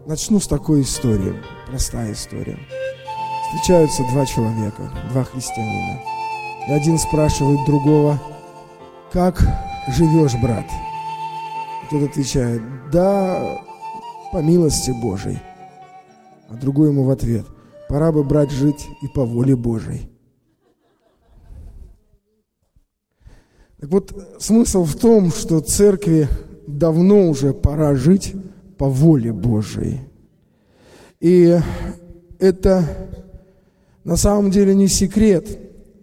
Начну с такой истории, простая история. Встречаются два человека, два христианина. И один спрашивает другого: «Как живешь, брат?» Тот отвечает: «Да, по милости Божией». А другой ему в ответ: «Пора бы, брат, жить и по воле Божией». Так вот, смысл в том, что церкви давно уже пора жить по воле Божией. И это на самом деле не секрет,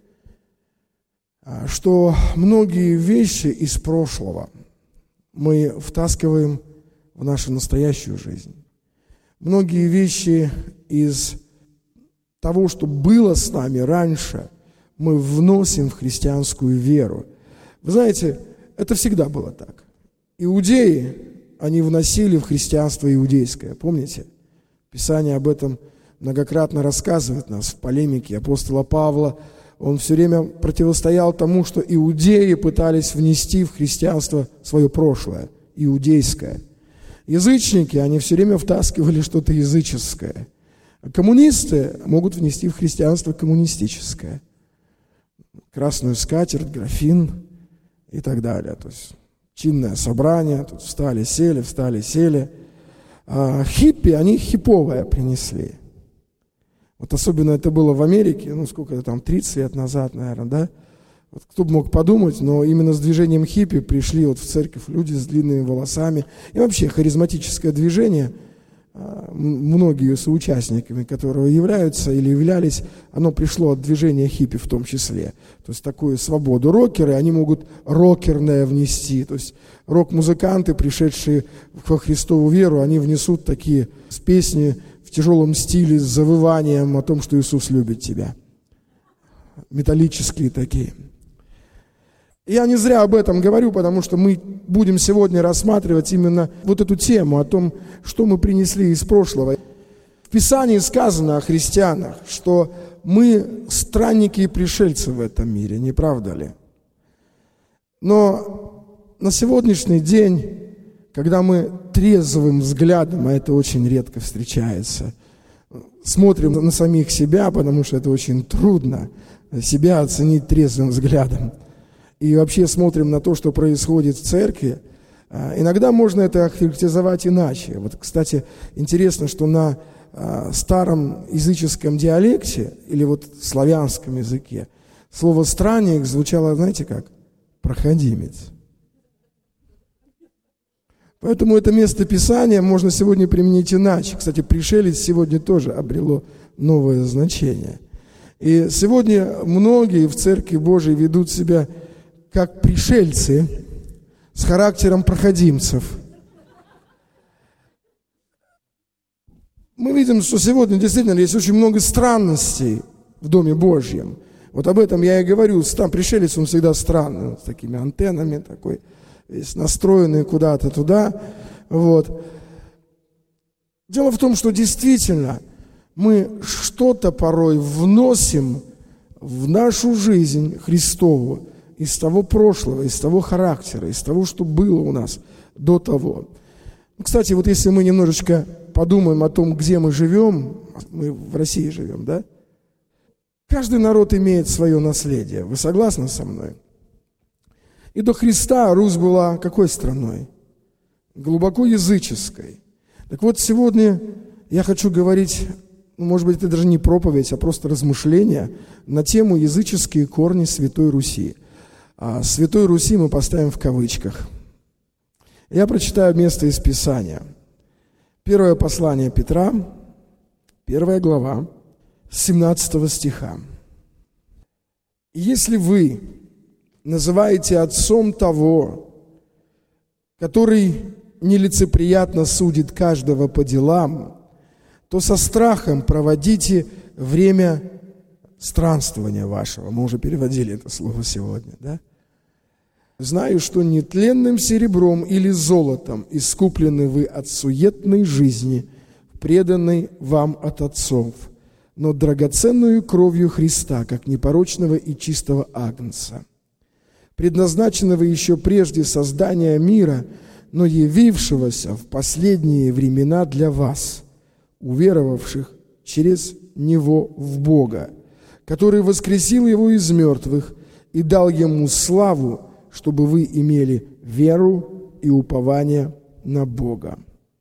что многие вещи из прошлого мы втаскиваем в нашу настоящую жизнь. Многие вещи из того, что было с нами раньше, мы вносим в христианскую веру. Вы знаете, это всегда было так. Иудеи, они вносили в христианство иудейское, помните? Писание об этом многократно рассказывает нас в полемике апостола Павла. Он все время противостоял тому, что иудеи пытались внести в христианство свое прошлое, иудейское. Язычники, они все время втаскивали что-то языческое. А коммунисты могут внести в христианство коммунистическое. Красную скатерть, графин и так далее. То есть чинное собрание, тут встали, сели. А хиппи, они хиповое принесли. Вот особенно это было в Америке, сколько там, 30 лет назад, наверное, да? Вот кто бы мог подумать, но именно с движением хиппи пришли вот в церковь люди с длинными волосами. И вообще харизматическое движение, многие соучастниками которого являются или являлись, оно пришло от движения хиппи в том числе. То есть такую свободу. Рокеры, они могут рокерное внести. То есть рок-музыканты, пришедшие во Христову веру, они внесут такие песни в тяжелом стиле с завыванием о том, что Иисус любит тебя. Металлические такие. Я не зря об этом говорю, потому что мы будем сегодня рассматривать именно вот эту тему, о том, что мы принесли из прошлого. В Писании сказано о христианах, что мы странники и пришельцы в этом мире, не правда ли? Но на сегодняшний день, когда мы трезвым взглядом, а это очень редко встречается, смотрим на самих себя, потому что это очень трудно, себя оценить трезвым взглядом, и вообще смотрим на то, что происходит в церкви, иногда можно это охарактеризовать иначе. Вот, кстати, интересно, что на старом языческом диалекте или вот славянском языке слово «странник» звучало, знаете как? Проходимец. Поэтому это место Писания можно сегодня применить иначе. Кстати, пришелец сегодня тоже обрело новое значение. И сегодня многие в Церкви Божией ведут себя как пришельцы с характером проходимцев. Мы видим, что сегодня действительно есть очень много странностей в Доме Божьем. Вот об этом я и говорю. Там пришелец, он всегда странный, с такими антеннами, такой, весь настроенный куда-то туда. Вот. Дело в том, что действительно мы что-то порой вносим в нашу жизнь Христову из того прошлого, из того характера, из того, что было у нас до того. Кстати, вот если мы немножечко подумаем о том, где мы живем, мы в России живем, да? Каждый народ имеет свое наследие. Вы согласны со мной? И до Христа Русь была какой страной? Глубоко языческой. Так вот, сегодня я хочу говорить, может быть, это даже не проповедь, а просто размышления на тему языческие корни Святой Руси. А Святой Руси мы поставим в кавычках. Я прочитаю место из Писания. Первое послание Петра, 1 глава, 17 стиха. «Если вы называете отцом того, который нелицеприятно судит каждого по делам, то со страхом проводите время странствования вашего». Мы уже переводили это слово сегодня, да? «Знаю, что нетленным серебром или золотом искуплены вы от суетной жизни, преданной вам от отцов, но драгоценную кровью Христа, как непорочного и чистого агнца, предназначенного еще прежде создания мира, но явившегося в последние времена для вас, уверовавших через Него в Бога, который воскресил Его из мертвых и дал Ему славу, чтобы вы имели веру и упование на Бога».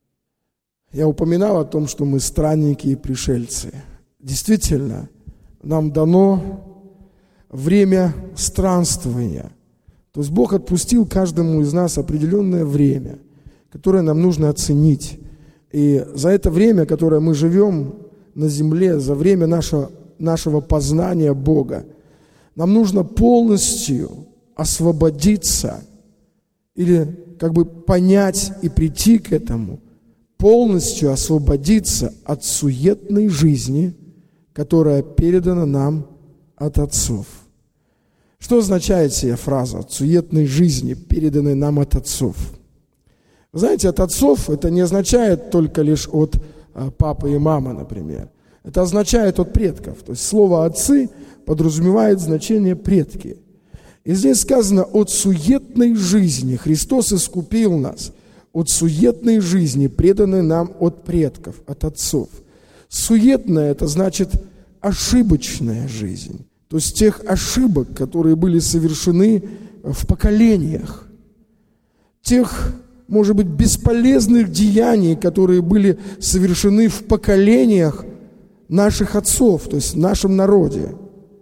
Я упоминал о том, что мы странники и пришельцы. Действительно, нам дано время странствования. То есть Бог отпустил каждому из нас определенное время, которое нам нужно оценить. И за это время, которое мы живем на земле, за время нашего познания Бога, нам нужно полностью освободиться или как бы понять и прийти к этому, полностью освободиться от суетной жизни, которая передана нам от отцов. Что означает сия фраза «от суетной жизни, переданной нам от отцов»? Вы знаете, от отцов это не означает только лишь от папы и мамы, например. Это означает от предков. То есть слово «отцы» подразумевает значение «предки». И здесь сказано «от суетной жизни». Христос искупил нас от суетной жизни, преданной нам от предков, от отцов. Суетная – это значит ошибочная жизнь. То есть тех ошибок, которые были совершены в поколениях. Тех, может быть, бесполезных деяний, которые были совершены в поколениях наших отцов, то есть в нашем народе.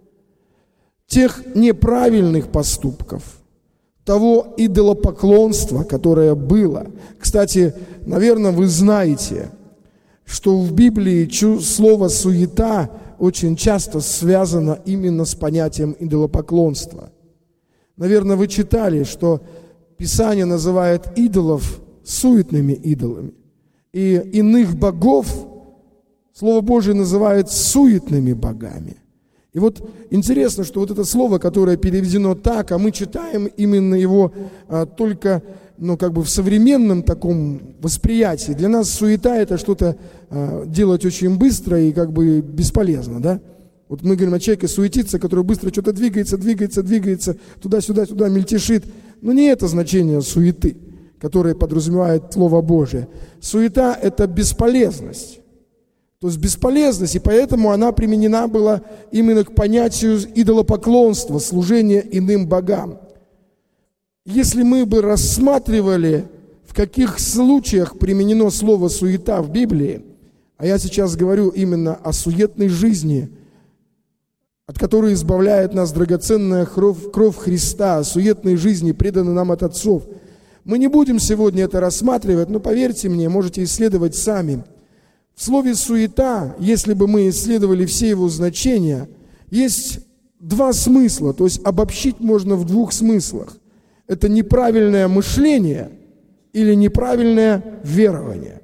Тех неправильных поступков, того идолопоклонства, которое было. Кстати, наверное, вы знаете, что в Библии слово «суета» очень часто связано именно с понятием идолопоклонства. Наверное, вы читали, что Писание называет идолов суетными идолами. И иных богов Слово Божие называет суетными богами. И вот интересно, что вот это слово, которое переведено так, а мы читаем именно его только в современном таком восприятии. Для нас суета – это что-то делать очень быстро и бесполезно, да? Вот мы говорим о человеке суетится, который быстро что-то двигается, туда-сюда, мельтешит. Но не это значение суеты, которое подразумевает Слово Божие. Суета – это бесполезность. То есть бесполезность, и поэтому она применена была именно к понятию идолопоклонства, служения иным богам. Если мы бы рассматривали, в каких случаях применено слово «суета» в Библии, а я сейчас говорю именно о суетной жизни, от которой избавляет нас драгоценная кровь Христа, о суетной жизни, преданной нам от отцов, мы не будем сегодня это рассматривать, но поверьте мне, можете исследовать сами. В слове «суета», если бы мы исследовали все его значения, есть два смысла, то есть обобщить можно в двух смыслах. Это неправильное мышление или неправильное верование.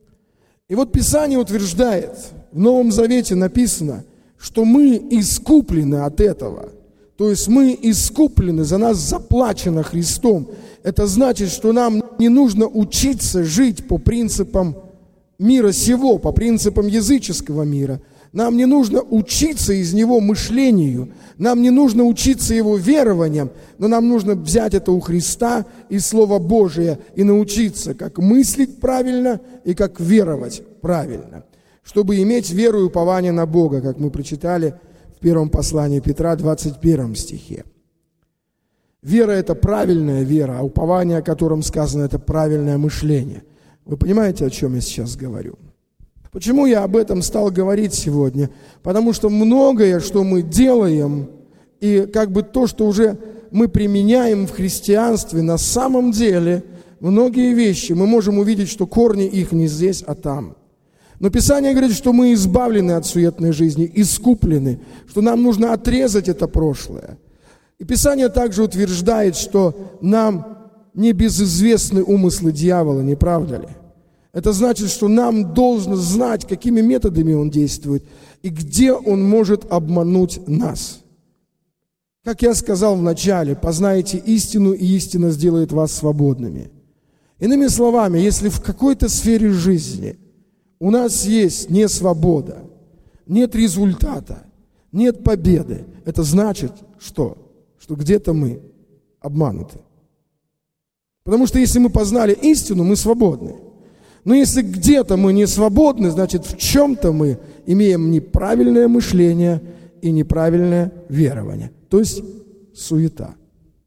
И вот Писание утверждает, в Новом Завете написано, что мы искуплены от этого. То есть мы искуплены, за нас заплачено Христом. Это значит, что нам не нужно учиться жить по принципам мира сего, по принципам языческого мира. Нам не нужно учиться из него мышлению, нам не нужно учиться его верованиям, но нам нужно взять это у Христа и Слово Божие и научиться, как мыслить правильно и как веровать правильно, чтобы иметь веру и упование на Бога, как мы прочитали в первом послании Петра, 21 стихе. Вера – это правильная вера, а упование, о котором сказано, это правильное мышление. Вы понимаете, о чем я сейчас говорю? Почему я об этом стал говорить сегодня? Потому что многое, что мы делаем, и то, что уже мы применяем в христианстве, на самом деле, многие вещи мы можем увидеть, что корни их не здесь, а там. Но Писание говорит, что мы избавлены от суетной жизни, искуплены, что нам нужно отрезать это прошлое. И Писание также утверждает, что нам не безызвестны умыслы дьявола, не правда ли? Это значит, что нам должно знать, какими методами он действует и где он может обмануть нас. Как я сказал в начале, познайте истину, и истина сделает вас свободными. Иными словами, если в какой-то сфере жизни у нас есть несвобода, нет результата, нет победы, это значит что? Что где-то мы обмануты. Потому что если мы познали истину, мы свободны. Но если где-то мы не свободны, значит, в чем-то мы имеем неправильное мышление и неправильное верование. То есть суета,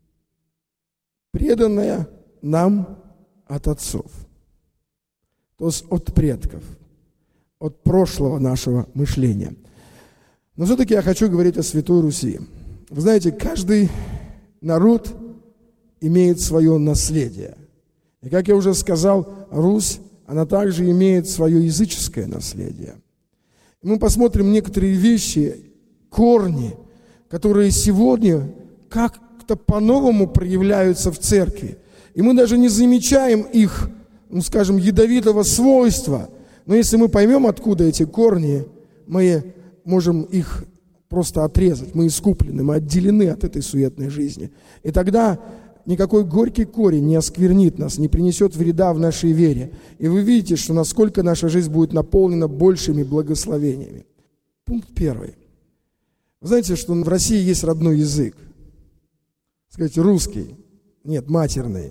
преданная нам от отцов, то есть от предков, от прошлого нашего мышления. Но все-таки я хочу говорить о Святой Руси. Вы знаете, каждый народ имеет свое наследие. И, как я уже сказал, Русь, она также имеет свое языческое наследие. И мы посмотрим некоторые вещи, корни, которые сегодня как-то по-новому проявляются в церкви. И мы даже не замечаем их, скажем, ядовитого свойства. Но если мы поймем, откуда эти корни, мы можем их просто отрезать. Мы искуплены, мы отделены от этой суетной жизни. И тогда никакой горький корень не осквернит нас, не принесет вреда в нашей вере. И вы видите, что насколько наша жизнь будет наполнена большими благословениями. Пункт 1. Вы знаете, что в России есть родной язык? Скажите, русский. Нет, матерный.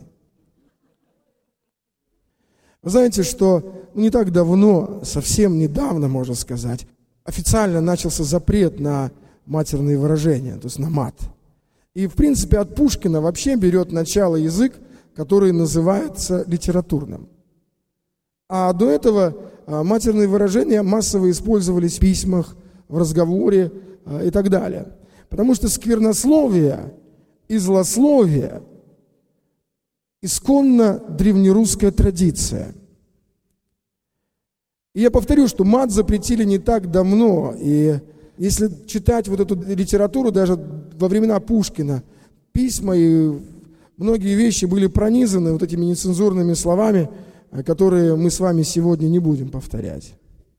Вы знаете, что не так давно, совсем недавно, можно сказать, официально начался запрет на матерные выражения, то есть на мат. И, в принципе, от Пушкина вообще берет начало язык, который называется литературным. А до этого матерные выражения массово использовались в письмах, в разговоре и так далее. Потому что сквернословие и злословие исконно древнерусская традиция. И я повторю, что мат запретили не так давно. И если читать вот эту литературу, даже во времена Пушкина, письма и многие вещи были пронизаны вот этими нецензурными словами, которые мы с вами сегодня не будем повторять.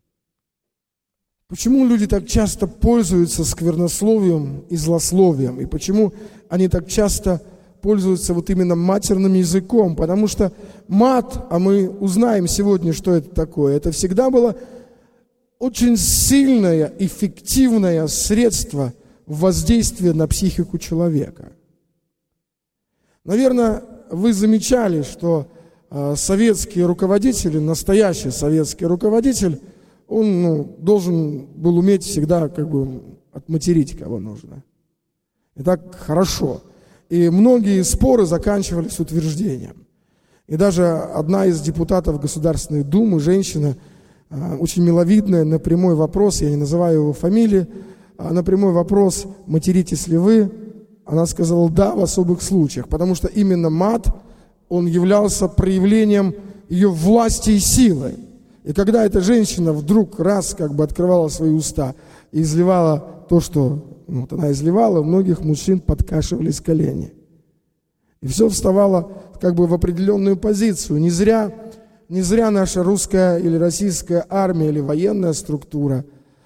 Почему люди так часто пользуются сквернословием и злословием? И почему они так часто пользуются вот именно матерным языком? Потому что мат, а мы узнаем сегодня, что это такое, это всегда было очень сильное, эффективное средство воздействия на психику человека. Наверное, вы замечали, что советские руководители, настоящий советский руководитель, он должен был уметь всегда отматерить, кого нужно. И так хорошо. И многие споры заканчивались утверждением. И даже одна из депутатов Государственной Думы, женщина, очень миловидная, на прямой вопрос, я не называю его фамилии, на прямой вопрос, материтесь ли вы, она сказала, да, в особых случаях, потому что именно мат, он являлся проявлением ее власти и силы. И когда эта женщина вдруг раз открывала свои уста и изливала то, что она изливала, у многих мужчин подкашивались колени. И все вставало в определенную позицию. Не зря наша русская или российская армия или военная структура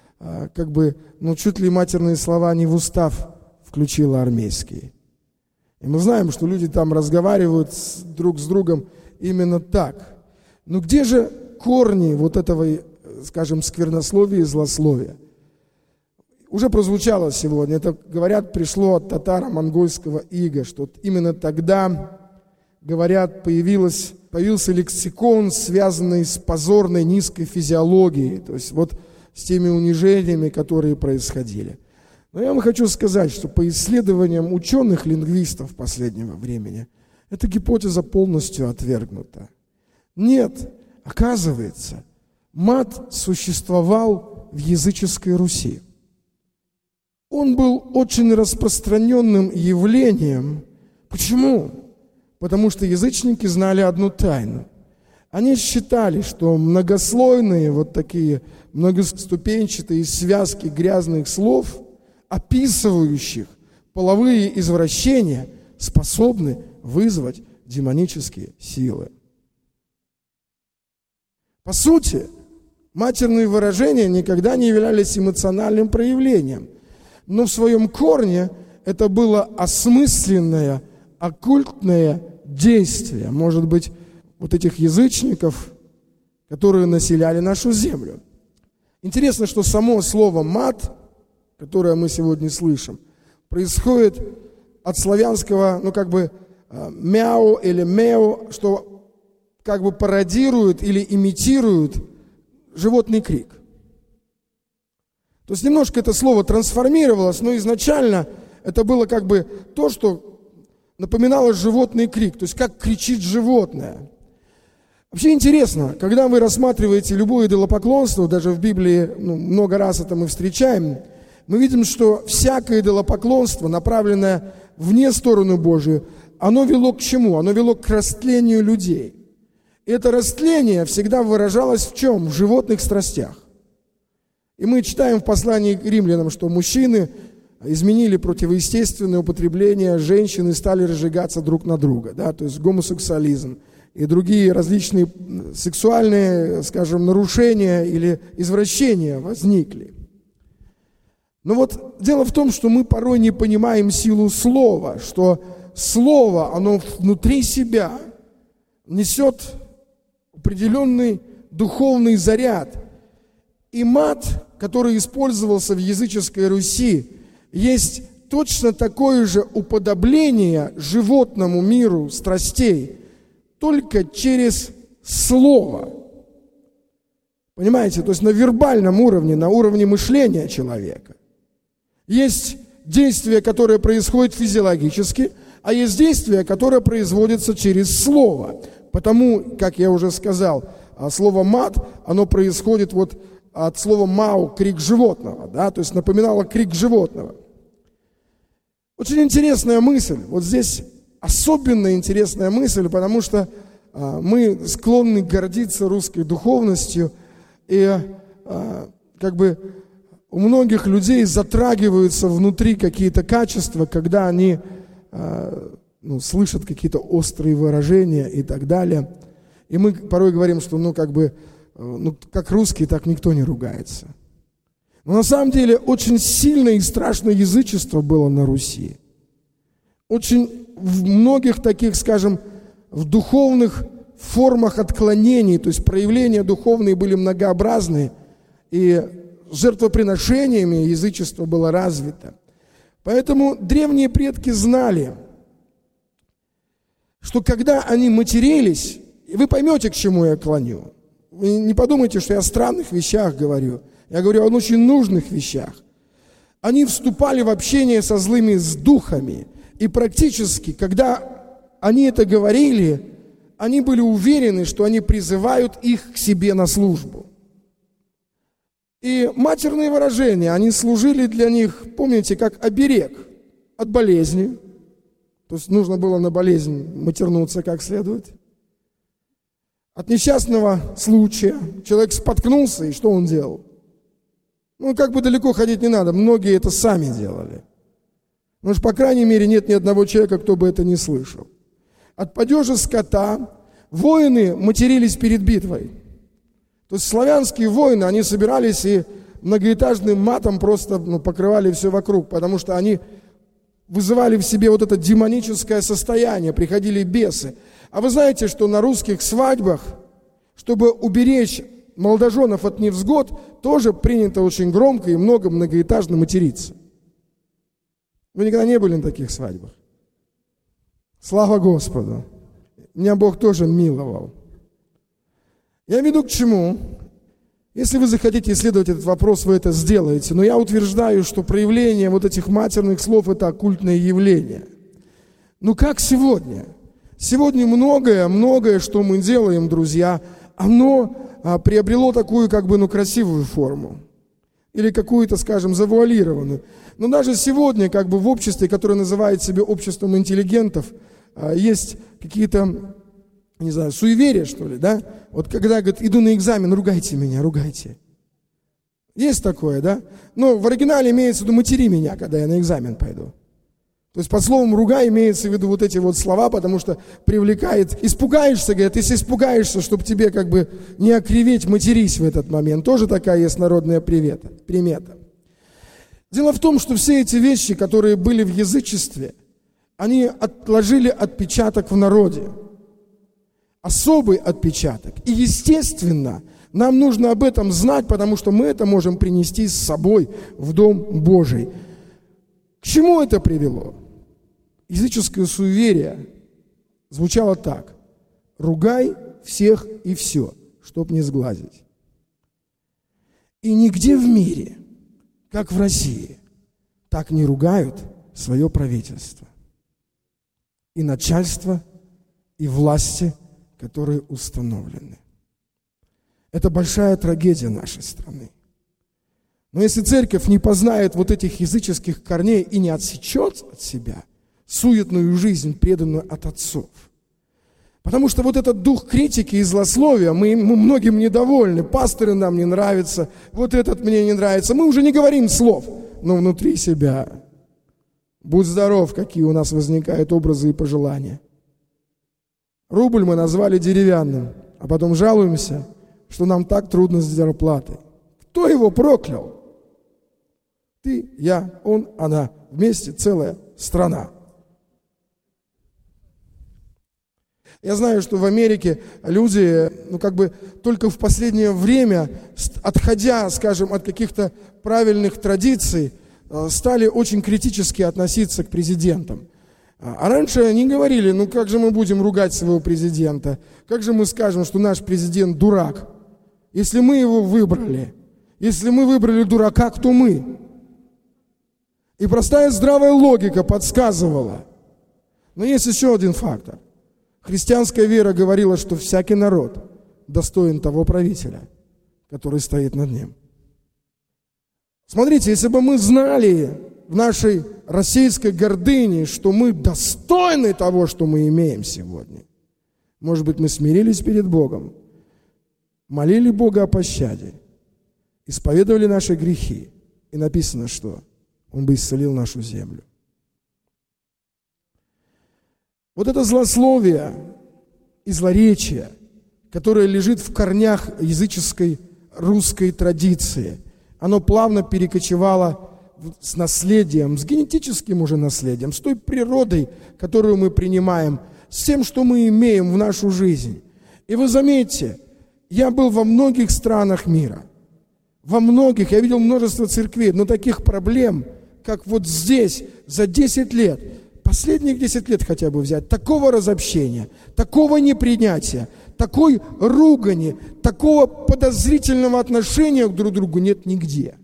чуть ли матерные слова не в устав включила армейские. И мы знаем, что люди там разговаривают друг с другом именно так. Но где же корни вот этого, скажем, сквернословия и злословия? Уже прозвучало сегодня, это, говорят, пришло от татаро-монгольского ига, что именно тогда, говорят, появился лексикон, связанный с позорной низкой физиологией, то есть вот с теми унижениями, которые происходили. Но я вам хочу сказать, что по исследованиям ученых-лингвистов последнего времени, эта гипотеза полностью отвергнута. Нет, оказывается, мат существовал в языческой Руси. Он был очень распространенным явлением. Почему? Потому что язычники знали одну тайну. Они считали, что многослойные, вот такие многоступенчатые связки грязных слов, описывающих половые извращения, способны вызвать демонические силы. По сути, матерные выражения никогда не являлись эмоциональным проявлением. Но в своем корне это было осмысленное, оккультное действие, может быть, вот этих язычников, которые населяли нашу землю. Интересно, что само слово «мат», которое мы сегодня слышим, происходит от славянского, мяу или меу, что как бы пародирует или имитирует животный крик. То есть немножко это слово трансформировалось, но изначально это было как бы то, что напоминало животный крик, то есть как кричит животное. Вообще интересно, когда вы рассматриваете любое идолопоклонство, даже в Библии много раз это мы встречаем, мы видим, что всякое идолопоклонство, направленное вне сторону Божию, оно вело к чему? Оно вело к растлению людей. И это растление всегда выражалось в чем? В животных страстях. И мы читаем в послании к римлянам, что мужчины изменили противоестественное употребление женщин и стали разжигаться друг на друга, да, то есть гомосексуализм и другие различные сексуальные, скажем, нарушения или извращения возникли. Но вот дело в том, что мы порой не понимаем силу слова, что слово, оно внутри себя несет определенный духовный заряд. И мат, который использовался в языческой Руси, есть точно такое же уподобление животному миру страстей, только через слово. Понимаете? То есть на вербальном уровне, на уровне мышления человека. Есть действие, которое происходит физиологически, а есть действие, которое производится через слово. Потому, как я уже сказал, слово «мат», оно происходит вот от слова «мау», крик животного, да, то есть напоминало крик животного. Очень интересная мысль. Вот здесь особенно интересная мысль, потому что мы склонны гордиться русской духовностью, и как бы у многих людей затрагиваются внутри какие-то качества, когда они слышат какие-то острые выражения и так далее. И мы порой говорим, что как русские, так никто не ругается. Но на самом деле очень сильное и страшное язычество было на Руси. Очень в многих таких, скажем, в духовных формах отклонений, то есть проявления духовные были многообразные, и жертвоприношениями язычество было развито. Поэтому древние предки знали, что когда они матерились, и вы поймете, к чему я клоню. Вы не подумайте, что я о странных вещах говорю. Я говорю о очень нужных вещах. Они вступали в общение со злыми духами. И практически, когда они это говорили, они были уверены, что они призывают их к себе на службу. И матерные выражения, они служили для них, помните, как оберег от болезни. То есть нужно было на болезнь матернуться как следует. От несчастного случая человек споткнулся, и что он делал? Как бы далеко ходить не надо, многие это сами делали. Потому что, по крайней мере, нет ни одного человека, кто бы это не слышал. От падежа скота воины матерились перед битвой. То есть славянские воины, они собирались и многоэтажным матом просто покрывали все вокруг, потому что они вызывали в себе вот это демоническое состояние, приходили бесы. А вы знаете, что на русских свадьбах, чтобы уберечь молодоженов от невзгод, тоже принято очень громко и многоэтажно материться. Вы никогда не были на таких свадьбах? Слава Господу! Меня Бог тоже миловал. Я веду к чему? Если вы захотите исследовать этот вопрос, вы это сделаете. Но я утверждаю, что проявление вот этих матерных слов – это оккультное явление. Как сегодня? Сегодня многое, что мы делаем, друзья, оно приобрело такую красивую форму. Или какую-то, скажем, завуалированную. Но даже сегодня в обществе, которое называет себя обществом интеллигентов, есть какие-то, не знаю, суеверия, что ли, да? Вот когда, говорит, иду на экзамен, ругайте меня, ругайте. Есть такое, да? Но в оригинале имеется в виду матери меня, когда я на экзамен пойду. То есть под словом «ругай» имеется в виду вот эти вот слова, потому что привлекает. Испугаешься, говорят, если испугаешься, чтобы тебе не окриветь, матерись в этот момент. Тоже такая есть народная примета. Дело в том, что все эти вещи, которые были в язычестве, они отложили отпечаток в народе. Особый отпечаток. И, естественно, нам нужно об этом знать, потому что мы это можем принести с собой в Дом Божий. К чему это привело? Языческое суеверие звучало так: ругай всех и все, чтоб не сглазить. И нигде в мире, как в России, так не ругают свое правительство. И начальство, и власти, которые установлены. Это большая трагедия нашей страны. Но если церковь не познает вот этих языческих корней и не отсечет от себя суетную жизнь, преданную от отцов, потому что вот этот дух критики и злословия, мы многим недовольны, пасторы нам не нравятся, вот этот мне не нравится, мы уже не говорим слов, но внутри себя. Будь здоров, какие у нас возникают образы и пожелания. Рубль мы назвали деревянным, а потом жалуемся, что нам так трудно с зарплатой. Кто его проклял? Ты, я, он, она. Вместе целая страна. Я знаю, что в Америке люди, только в последнее время, отходя, скажем, от каких-то правильных традиций, стали очень критически относиться к президентам. А раньше они говорили: как же мы будем ругать своего президента? Как же мы скажем, что наш президент дурак? Если мы его выбрали, если мы выбрали дурака, кто мы? И простая здравая логика подсказывала. Но есть еще один фактор. Христианская вера говорила, что всякий народ достоин того правителя, который стоит над ним. Смотрите, если бы мы знали в нашей российской гордыне, что мы достойны того, что мы имеем сегодня, может быть, мы смирились перед Богом, молили Бога о пощаде, исповедовали наши грехи, и написано, что Он бы исцелил нашу землю. Вот это злословие и злоречие, которое лежит в корнях языческой русской традиции, оно плавно перекочевало с наследием, с генетическим уже наследием, с той природой, которую мы принимаем, с тем, что мы имеем в нашу жизнь. И вы заметьте, я был во многих странах мира, во многих, я видел множество церквей, но таких проблем, как вот здесь, за 10 лет, последних 10 лет хотя бы взять, такого разобщения, такого непринятия, такой ругани, такого подозрительного отношения друг к другу нет нигде.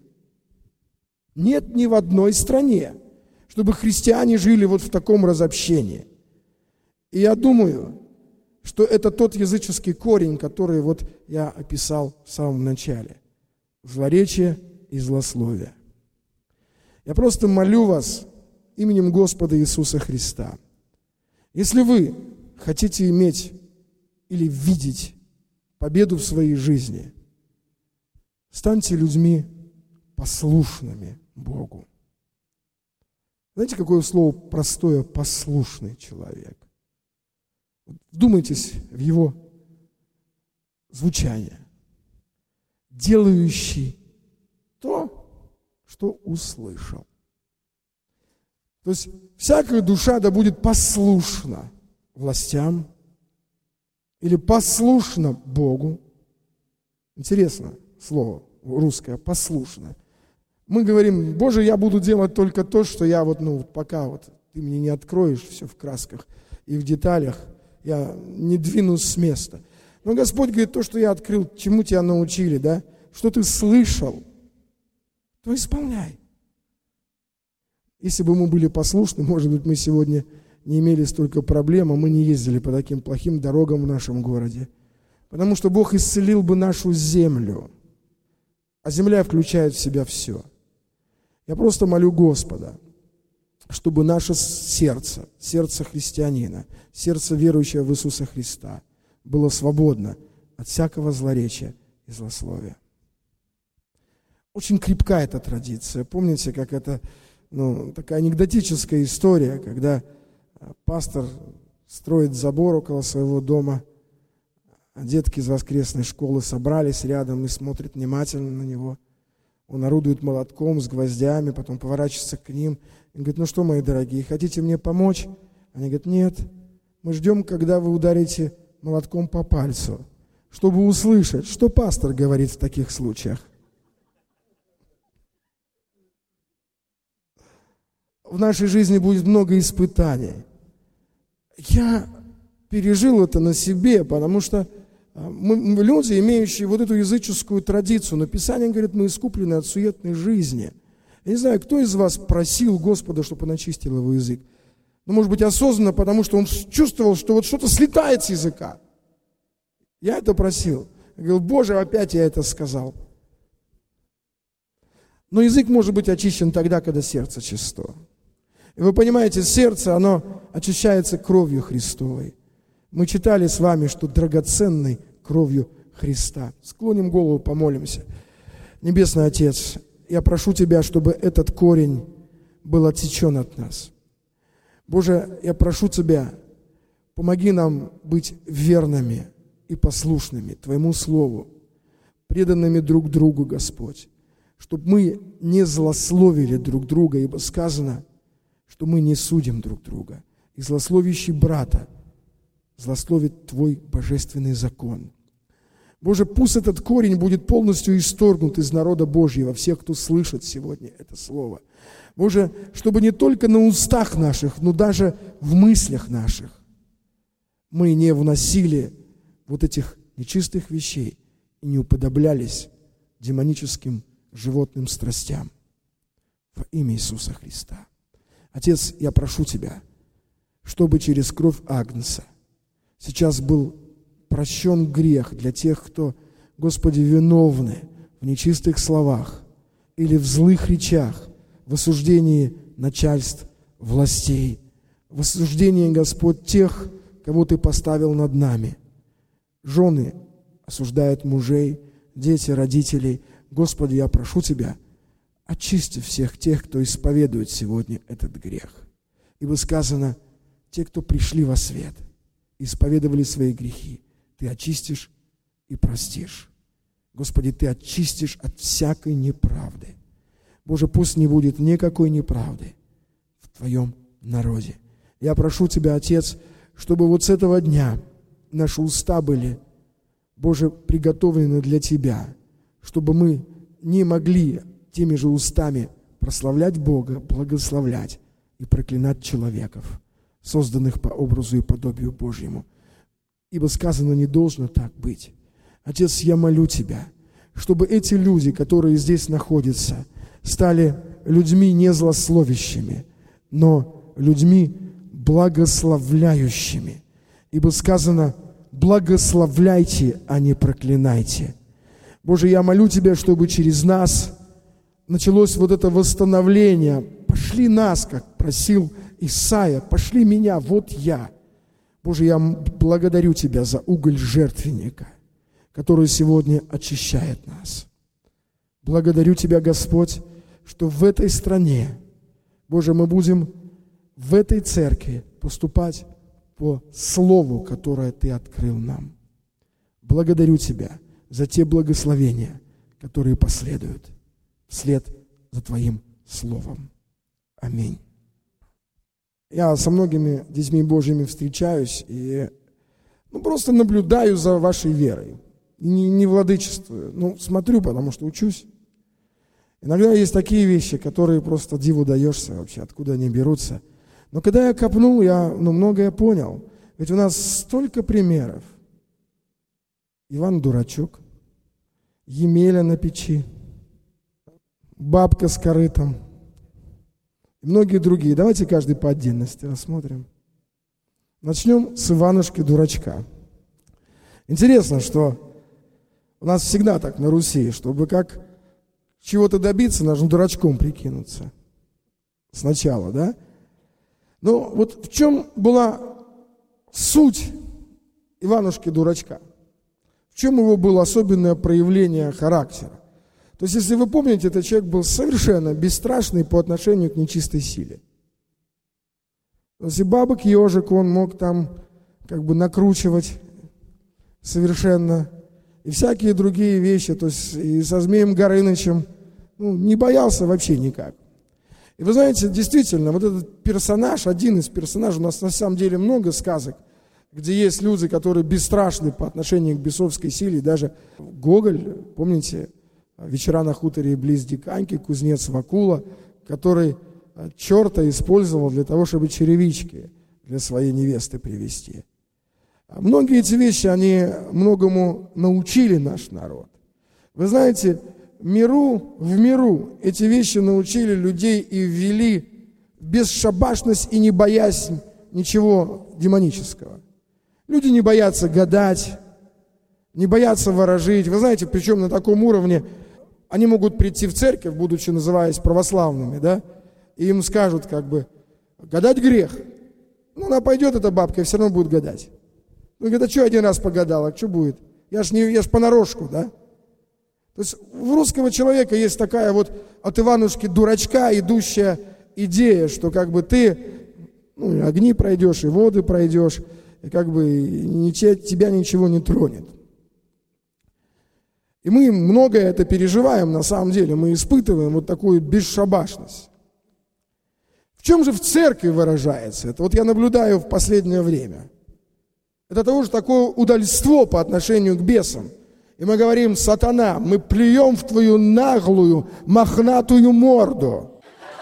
Нет ни в одной стране, чтобы христиане жили вот в таком разобщении. И я думаю, что это тот языческий корень, который вот я описал в самом начале. Злоречие и злословие. Я просто молю вас именем Господа Иисуса Христа. Если вы хотите иметь или видеть победу в своей жизни, станьте людьми послушными Богу. Знаете, какое слово простое? Послушный человек. Вдумайтесь в его звучание. Делающий то, что услышал. То есть всякая душа да будет послушна властям или послушна Богу. Интересно слово русское, послушно. Мы говорим: Боже, я буду делать только то, что я пока ты мне не откроешь все в красках и в деталях, я не двинусь с места. Но Господь говорит: то, что я открыл, чему тебя научили, да? Что ты слышал, то исполняй. Если бы мы были послушны, может быть, мы сегодня не имели столько проблем, а мы не ездили по таким плохим дорогам в нашем городе. Потому что Бог исцелил бы нашу землю. А земля включает в себя все. Я просто молю Господа, чтобы наше сердце христианина, сердце верующего в Иисуса Христа было свободно от всякого злоречия и злословия. Очень крепка эта традиция. Помните, как это такая анекдотическая история, когда пастор строит забор около своего дома, а детки из воскресной школы собрались рядом и смотрят внимательно на него. Он орудует молотком с гвоздями, потом поворачивается к ним и говорит: ну что, мои дорогие, хотите мне помочь? Они говорят: нет, мы ждем, когда вы ударите молотком по пальцу, чтобы услышать, что пастор говорит в таких случаях. В нашей жизни будет много испытаний. Я пережил это на себе, потому что мы люди, имеющие вот эту языческую традицию. Но Писание говорит, мы искуплены от суетной жизни. Я не знаю, кто из вас просил Господа, чтобы он очистил его язык? Ну, может быть, осознанно, потому что он чувствовал, что вот что-то слетает с языка. Я это просил. Я говорил, Боже, опять я это сказал. Но язык может быть очищен тогда, когда сердце чисто. И вы понимаете, сердце, оно очищается кровью Христовой. Мы читали с вами, что драгоценной кровью Христа. Склоним голову, помолимся. Небесный Отец, я прошу Тебя, чтобы этот корень был отсечен от нас. Боже, я прошу Тебя, помоги нам быть верными и послушными Твоему Слову, преданными друг другу, Господь, чтобы мы не злословили друг друга, ибо сказано, что мы не судим друг друга. И злословящий брата злословит Твой божественный закон. Боже, пусть этот корень будет полностью исторгнут из народа Божьего, всех, кто слышит сегодня это слово. Боже, чтобы не только на устах наших, но даже в мыслях наших мы не вносили вот этих нечистых вещей и не уподоблялись демоническим животным страстям. Во имя Иисуса Христа. Отец, я прошу Тебя, чтобы через кровь Агнца сейчас был прощен грех для тех, кто, Господи, виновны в нечистых словах или в злых речах, в осуждении начальств, властей, в осуждении, Господь, тех, кого Ты поставил над нами. Жены осуждают мужей, дети, родителей. Господи, я прошу Тебя, очисти всех тех, кто исповедует сегодня этот грех. Ибо сказано, те, кто пришли во свет, исповедовали свои грехи, Ты очистишь и простишь. Господи, Ты очистишь от всякой неправды. Боже, пусть не будет никакой неправды в Твоем народе. Я прошу Тебя, Отец, чтобы вот с этого дня наши уста были, Боже, приготовлены для Тебя, чтобы мы не могли теми же устами прославлять Бога, благословлять и проклинать человеков, созданных по образу и подобию Божьему. Ибо сказано, не должно так быть. Отец, я молю Тебя, чтобы эти люди, которые здесь находятся, стали людьми не злословящими, но людьми благословляющими. Ибо сказано, благословляйте, а не проклинайте. Боже, я молю Тебя, чтобы через нас началось вот это восстановление. Пошли нас, как просил Исаия, пошли меня, вот я. Боже, я благодарю Тебя за уголь жертвенника, который сегодня очищает нас. Благодарю Тебя, Господь, что в этой стране, Боже, мы будем в этой церкви поступать по слову, которое Ты открыл нам. Благодарю Тебя за те благословения, которые последуют вслед за Твоим словом. Аминь. Я со многими детьми Божьими встречаюсь и просто наблюдаю за вашей верой. Не владычествую. Смотрю, потому что учусь. Иногда есть такие вещи, которые просто диву даешься вообще, откуда они берутся. Но когда я копнул, я многое понял. Ведь у нас столько примеров. Иван Дурачок, Емеля на печи, бабка с корытом и многие другие. Давайте каждый по отдельности рассмотрим. Начнем с Иванушки Дурачка. Интересно, что у нас всегда так на Руси, чтобы как чего-то добиться, нужно дурачком прикинуться. Сначала, да? Но вот в чем была суть Иванушки Дурачка? В чем его было особенное проявление характера? То есть, если вы помните, этот человек был совершенно бесстрашный по отношению к нечистой силе. То есть, и бабок ежик он мог там накручивать совершенно. И всякие другие вещи, то есть и со Змеем Горынычем, не боялся вообще никак. И вы знаете, действительно, вот этот персонаж, один из персонажей, у нас на самом деле много сказок, где есть люди, которые бесстрашны по отношению к бесовской силе. Даже Гоголь, помните, «Вечера на хуторе близ Диканьки», кузнец Вакула, который черта использовал для того, чтобы черевички для своей невесты привезти. Многие эти вещи, они многому научили наш народ. Вы знаете, в миру эти вещи научили людей и ввели бесшабашность и не боясь ничего демонического. Люди не боятся гадать, не боятся ворожить. Вы знаете, причем на таком уровне они могут прийти в церковь, будучи называясь православными, да, и им скажут гадать грех. Ну, она пойдет, эта бабка, и все равно будет гадать. Ну, говорит, а что один раз погадала, что будет? Я ж понарошку, да? То есть у русского человека есть такая вот от Иванушки дурачка идущая идея, что ты огни пройдешь, и воды пройдешь, и тебя ничего не тронет. И мы многое это переживаем, на самом деле, мы испытываем вот такую бесшабашность. В чем же в церкви выражается это? Вот я наблюдаю в последнее время. Это тоже такое удальство по отношению к бесам. И мы говорим: сатана, мы плюем в твою наглую, мохнатую морду.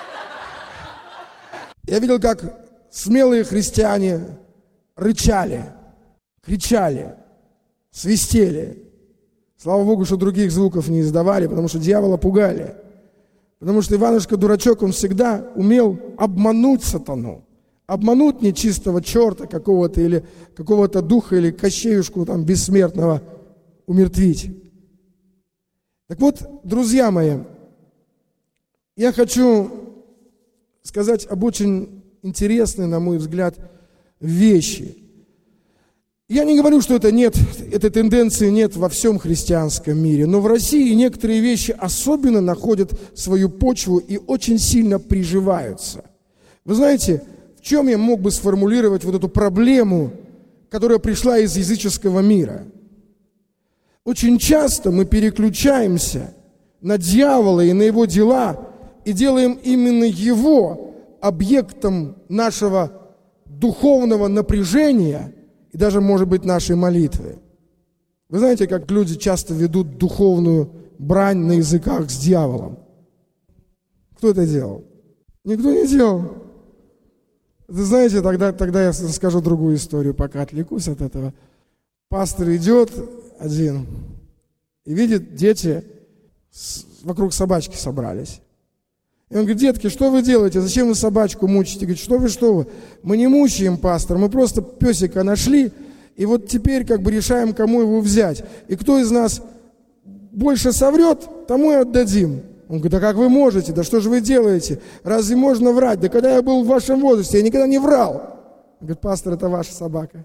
Я видел, как смелые христиане рычали, кричали, свистели. Слава Богу, что других звуков не издавали, потому что дьявола пугали. Потому что Иванушка-дурачок, он всегда умел обмануть сатану. Обмануть нечистого черта какого-то, или какого-то духа, или кощеюшку бессмертного умертвить. Так вот, друзья мои, я хочу сказать об очень интересной, на мой взгляд, вещи. Я не говорю, что этой тенденции нет во всем христианском мире, но в России некоторые вещи особенно находят свою почву и очень сильно приживаются. Вы знаете, в чем я мог бы сформулировать вот эту проблему, которая пришла из языческого мира? Очень часто мы переключаемся на дьявола и на его дела и делаем именно его объектом нашего духовного напряжения и даже, может быть, нашей молитвы. Вы знаете, как люди часто ведут духовную брань на языках с дьяволом? Кто это делал? Никто не делал. Вы знаете, тогда я расскажу другую историю, пока отвлекусь от этого. Пастор идет один и видит, дети вокруг собачки собрались. И он говорит: детки, что вы делаете? Зачем вы собачку мучите? Говорит, что вы? Мы не мучаем, пастор, мы просто песика нашли, и вот теперь решаем, кому его взять. И кто из нас больше соврет, тому и отдадим. Он говорит: а как вы можете? Да что же вы делаете? Разве можно врать? Да когда я был в вашем возрасте, я никогда не врал. Он говорит: пастор, это ваша собака.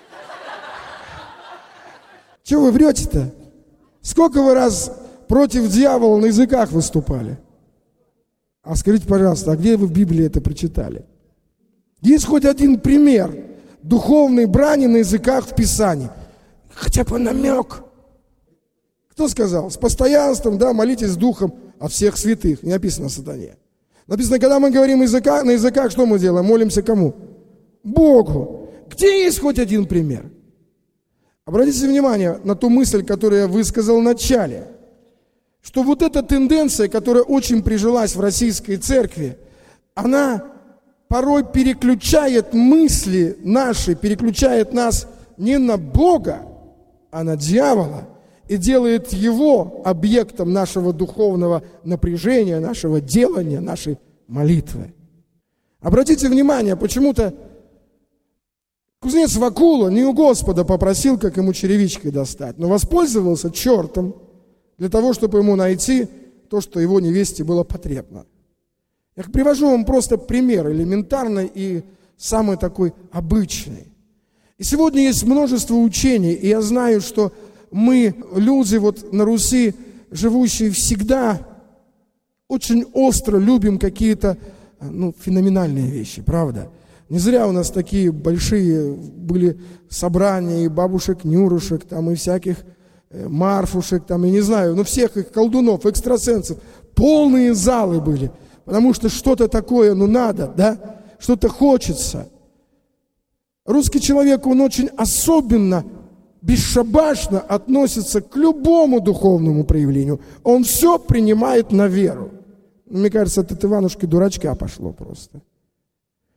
Чего вы врете-то? Сколько вы раз против дьявола на языках выступали? А скажите, пожалуйста, а где вы в Библии это прочитали? Есть хоть один пример духовной брани на языках в Писании? Хотя бы намек. Кто сказал? С постоянством, молитесь с духом о всех святых. Не написано о сатане. Написано, когда мы говорим на языках, что мы делаем? Молимся кому? Богу. Где есть хоть один пример? Обратите внимание на ту мысль, которую я высказал в начале, что вот эта тенденция, которая очень прижилась в российской церкви, она порой переключает мысли наши, переключает нас не на Бога, а на дьявола, и делает его объектом нашего духовного напряжения, нашего делания, нашей молитвы. Обратите внимание, почему-то кузнец Вакула не у Господа попросил, как ему черевичкой достать, но воспользовался чертом для того, чтобы ему найти то, что его невесте было потребно. Я привожу вам просто пример элементарный и самый такой обычный. И сегодня есть множество учений, и я знаю, что мы, люди на Руси, живущие всегда, очень остро любим какие-то феноменальные вещи, правда? Не зря у нас такие большие были собрания и бабушек-нюрушек, и всяких Марфушек, я не знаю, всех их колдунов, экстрасенсов, полные залы были, потому что что-то такое, надо, да, что-то хочется. Русский человек, он очень особенно бесшабашно относится к любому духовному проявлению. Он все принимает на веру. Мне кажется, от Иванушки дурачка пошло просто.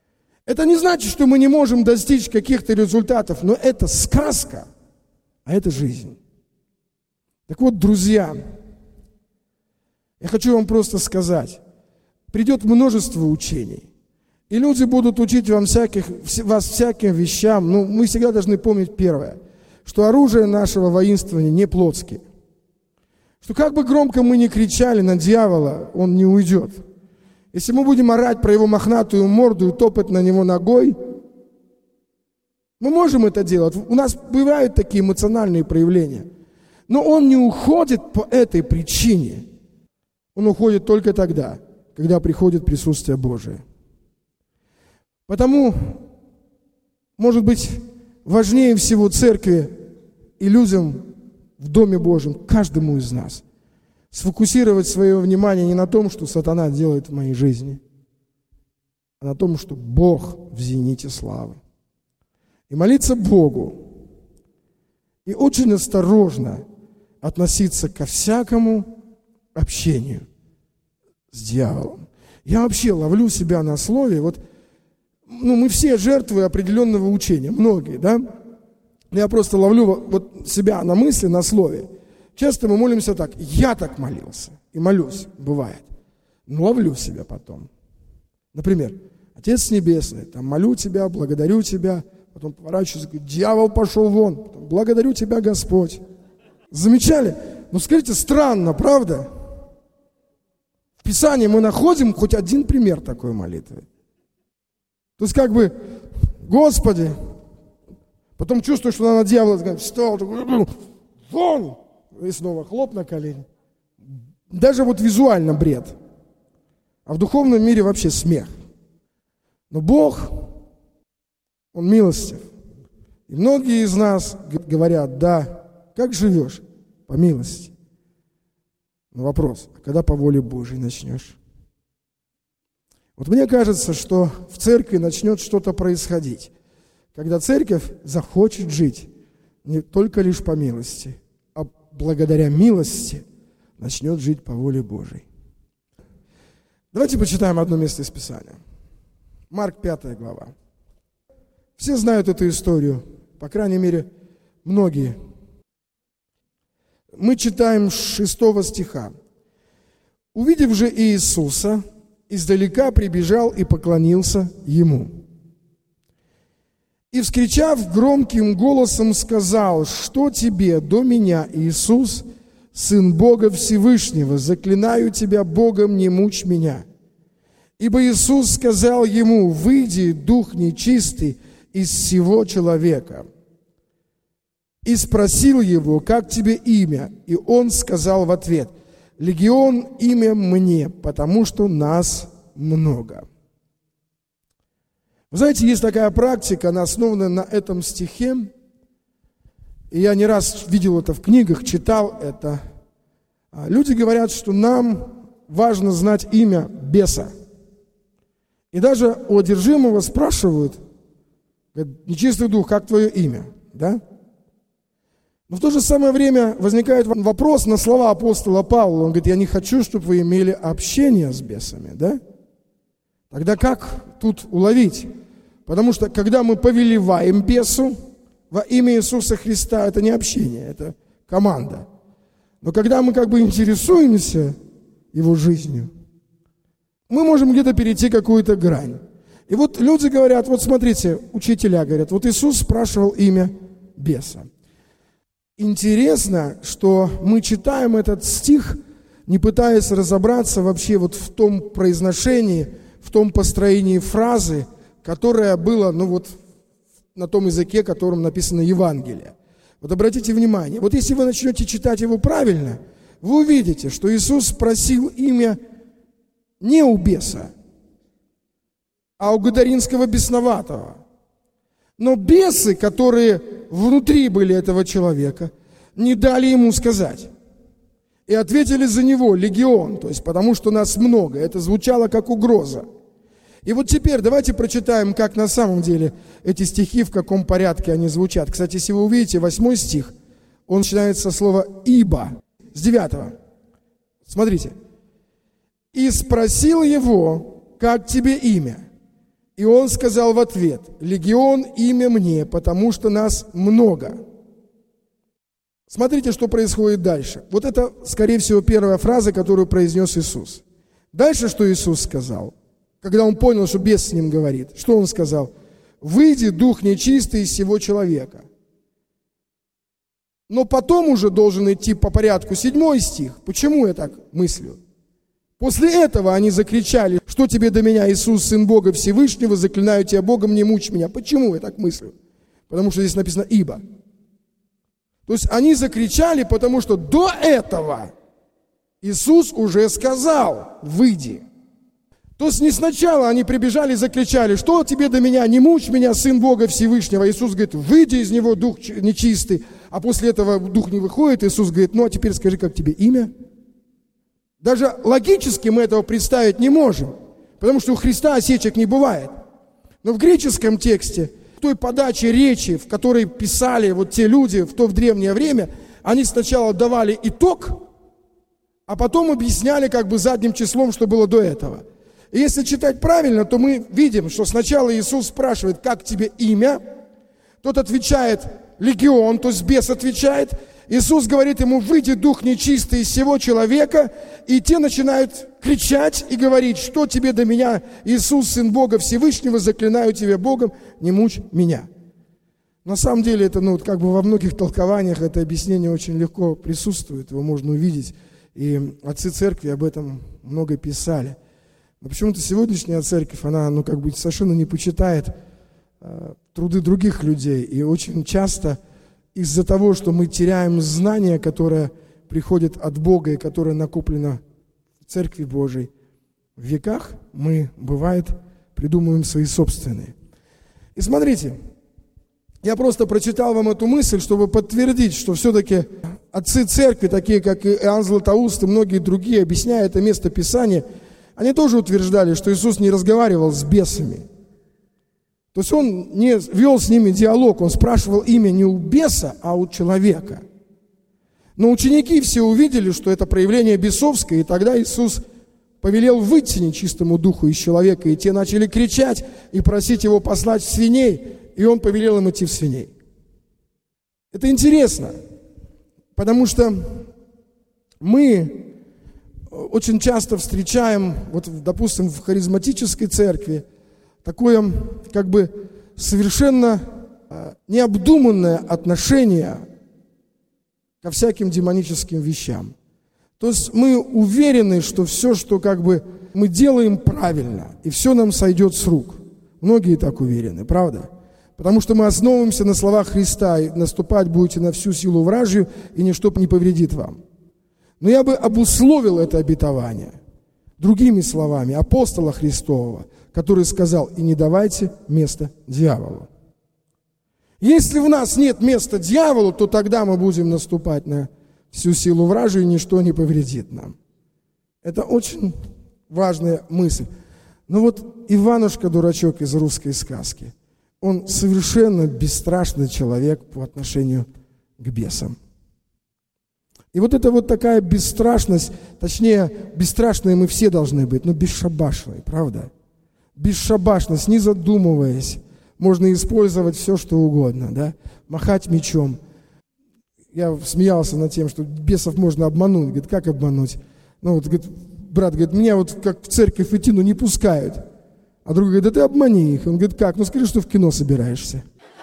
Это не значит, что мы не можем достичь каких-то результатов, но это сказка, а это жизнь. Так вот, друзья, я хочу вам просто сказать, придет множество учений, и люди будут учить вас всяким вещам, но мы всегда должны помнить первое, что оружие нашего воинствования не плотские. Что как бы громко мы ни кричали на дьявола, он не уйдет. Если мы будем орать про его мохнатую морду и топать на него ногой, мы можем это делать. У нас бывают такие эмоциональные проявления. Но он не уходит по этой причине. Он уходит только тогда, когда приходит присутствие Божие. Потому, может быть, важнее всего церкви и людям в Доме Божьем, каждому из нас, сфокусировать свое внимание не на том, что сатана делает в моей жизни, а на том, что Бог в зените славы. И молиться Богу, и очень осторожно относиться ко всякому общению с дьяволом. Я вообще ловлю себя на слове, мы все жертвы определенного учения, многие, да? Я просто ловлю себя на мысли, на слове. Часто мы молимся так, я так молился, и молюсь, бывает. Но ловлю себя потом. Например, Отец Небесный, молю Тебя, благодарю Тебя, потом поворачиваюсь, говорю, дьявол пошел вон, потом, благодарю Тебя, Господь. Замечали? Скажите, странно, правда? В Писании мы находим хоть один пример такой молитвы. То есть Господи, потом чувствую, что на дьявола встал, вон! И снова хлоп на колени. Даже визуально бред. А в духовном мире вообще смех. Но Бог, Он милостив. И многие из нас говорят, да, как живешь? По милости. Но вопрос, а когда по воле Божьей начнешь? Мне кажется, что в церкви начнет что-то происходить. Когда церковь захочет жить не только лишь по милости, а благодаря милости начнет жить по воле Божьей. Давайте почитаем одно место из Писания. Марк 5 глава. Все знают эту историю, по крайней мере, многие. Мы читаем с 6 стиха. «Увидев же Иисуса, издалека прибежал и поклонился Ему. И, вскричав громким голосом, сказал, что тебе до меня, Иисус, Сын Бога Всевышнего, заклинаю тебя Богом, не мучь меня. Ибо Иисус сказал ему, выйди, дух нечистый, из сего человека. И спросил его, как тебе имя? И он сказал в ответ, легион имя мне, потому что нас много». Вы знаете, есть такая практика, она основана на этом стихе, и я не раз видел это в книгах, читал это. Люди говорят, что нам важно знать имя беса. И даже у одержимого спрашивают, говорят, нечистый дух, как твое имя? Да? Но в то же самое время возникает вопрос на слова апостола Павла. Он говорит, я не хочу, чтобы вы имели общение с бесами. Да? Тогда как тут уловить? Потому что когда мы повелеваем бесу во имя Иисуса Христа, это не общение, это команда. Но когда мы интересуемся его жизнью, мы можем где-то перейти какую-то грань. И люди говорят, смотрите, учителя говорят, Иисус спрашивал имя беса. Интересно, что мы читаем этот стих, не пытаясь разобраться вообще в том произношении, в том построении фразы, которое было, на том языке, которым написано Евангелие. Обратите внимание, если вы начнете читать его правильно, вы увидите, что Иисус спросил имя не у беса, а у гадаринского бесноватого. Но бесы, которые внутри были этого человека, не дали ему сказать. И ответили за него легион, то есть потому что нас много. Это звучало как угроза. И теперь давайте прочитаем, как на самом деле эти стихи, в каком порядке они звучат. Кстати, если вы увидите 8 стих, он начинается со слова «ибо». С 9. Смотрите. «И спросил его, как тебе имя? И он сказал в ответ: легион имя мне, потому что нас много. Смотрите, что происходит дальше. Вот это, скорее всего, первая фраза, которую произнес Иисус. Дальше что Иисус сказал? Когда он понял, что бес с ним говорит, что он сказал? «Выйди, дух нечистый из сего человека». Но потом уже должен идти по порядку 7 стих. Почему я так мыслю? После этого они закричали: что тебе до меня, Иисус, Сын Бога Всевышнего, заклинаю тебя Богом, не мучь меня. Почему я так мыслю? Потому что здесь написано «ибо». То есть они закричали, потому что до этого Иисус уже сказал: выйди. То есть не сначала они прибежали и закричали: что тебе до меня, не мучь меня, Сын Бога Всевышнего. Иисус говорит: выйди из него, дух нечистый. А после этого дух не выходит. Иисус говорит: ну а теперь скажи, как тебе имя? Даже логически мы этого представить не можем, потому что у Христа осечек не бывает. Но в греческом тексте, в той подаче речи, в которой писали вот те люди в древнее время, они сначала давали итог, а потом объясняли как бы задним числом, что было до этого. И если читать правильно, то мы видим, что сначала Иисус спрашивает: как тебе имя? Тот отвечает: легион, то есть бес отвечает. Иисус говорит ему: выйди, дух нечистый из сего человека. И те начинают кричать и говорить: что тебе до меня, Иисус, Сын Бога Всевышнего, заклинаю тебя Богом, не мучь меня. На самом деле это, как бы во многих толкованиях это объяснение очень легко присутствует, его можно увидеть. И отцы церкви об этом много писали. Но почему-то сегодняшняя церковь, она, совершенно не почитает труды других людей. И очень часто из-за того, что мы теряем знания, которое приходит от Бога и которое накоплено в Церкви Божией, в веках мы, бывает, придумываем свои собственные. И смотрите, я просто прочитал вам эту мысль, чтобы подтвердить, что все-таки отцы церкви, такие как Иоанн Златоуст и многие другие, объясняя это место Писания, они тоже утверждали, что Иисус не разговаривал с бесами. То есть Он не вел с ними диалог, Он спрашивал имя не у беса, а у человека. Но ученики все увидели, что это проявление бесовское, и тогда Иисус повелел выйти нечистому духу из человека, и те начали кричать и просить Его послать в свиней, и Он повелел им идти в свиней. Это интересно, потому что мы очень часто встречаем, допустим, в харизматической церкви, такое, совершенно необдуманное отношение ко всяким демоническим вещам. То есть мы уверены, что все, что мы делаем правильно, и все нам сойдет с рук. Многие так уверены, правда? Потому что мы основываемся на словах Христа: и наступать будете на всю силу вражью, и ничто не повредит вам. Но я бы обусловил это обетование другими словами апостола Христового, который сказал: и не давайте места дьяволу. Если в нас нет места дьяволу, то тогда мы будем наступать на всю силу вражью, и ничто не повредит нам. Это очень важная мысль. Но Иванушка-дурачок из русской сказки, он совершенно бесстрашный человек по отношению к бесам. И это такая бесстрашность, точнее, бесстрашные мы все должны быть, но бесшабашные, правда? Бесшабашность, не задумываясь, можно использовать все, что угодно, да? Махать мечом. Я смеялся над тем, что бесов можно обмануть. Говорит, как обмануть? Брат говорит, меня как в церковь идти, не пускают. А другой говорит, да ты обмани их. Он говорит, как? Скажи, что в кино собираешься.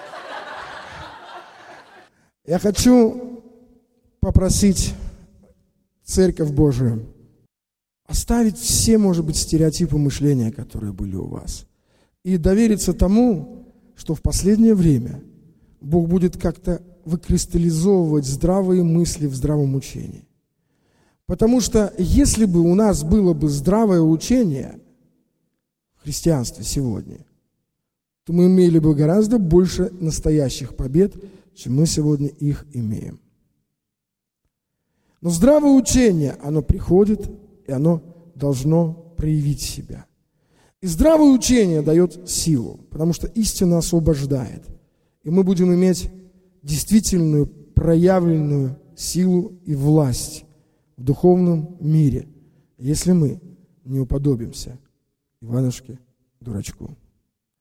Я хочу попросить Церковь Божию оставить все, может быть, стереотипы мышления, которые были у вас, и довериться тому, что в последнее время Бог будет как-то выкристаллизовывать здравые мысли в здравом учении. Потому что если бы у нас было бы здравое учение в христианстве сегодня, то мы имели бы гораздо больше настоящих побед, чем мы сегодня их имеем. Но здравое учение, оно приходит, и оно должно проявить себя. И здравое учение дает силу, потому что истина освобождает. И мы будем иметь действительную проявленную силу и власть в духовном мире, если мы не уподобимся Иванушке-дурачку.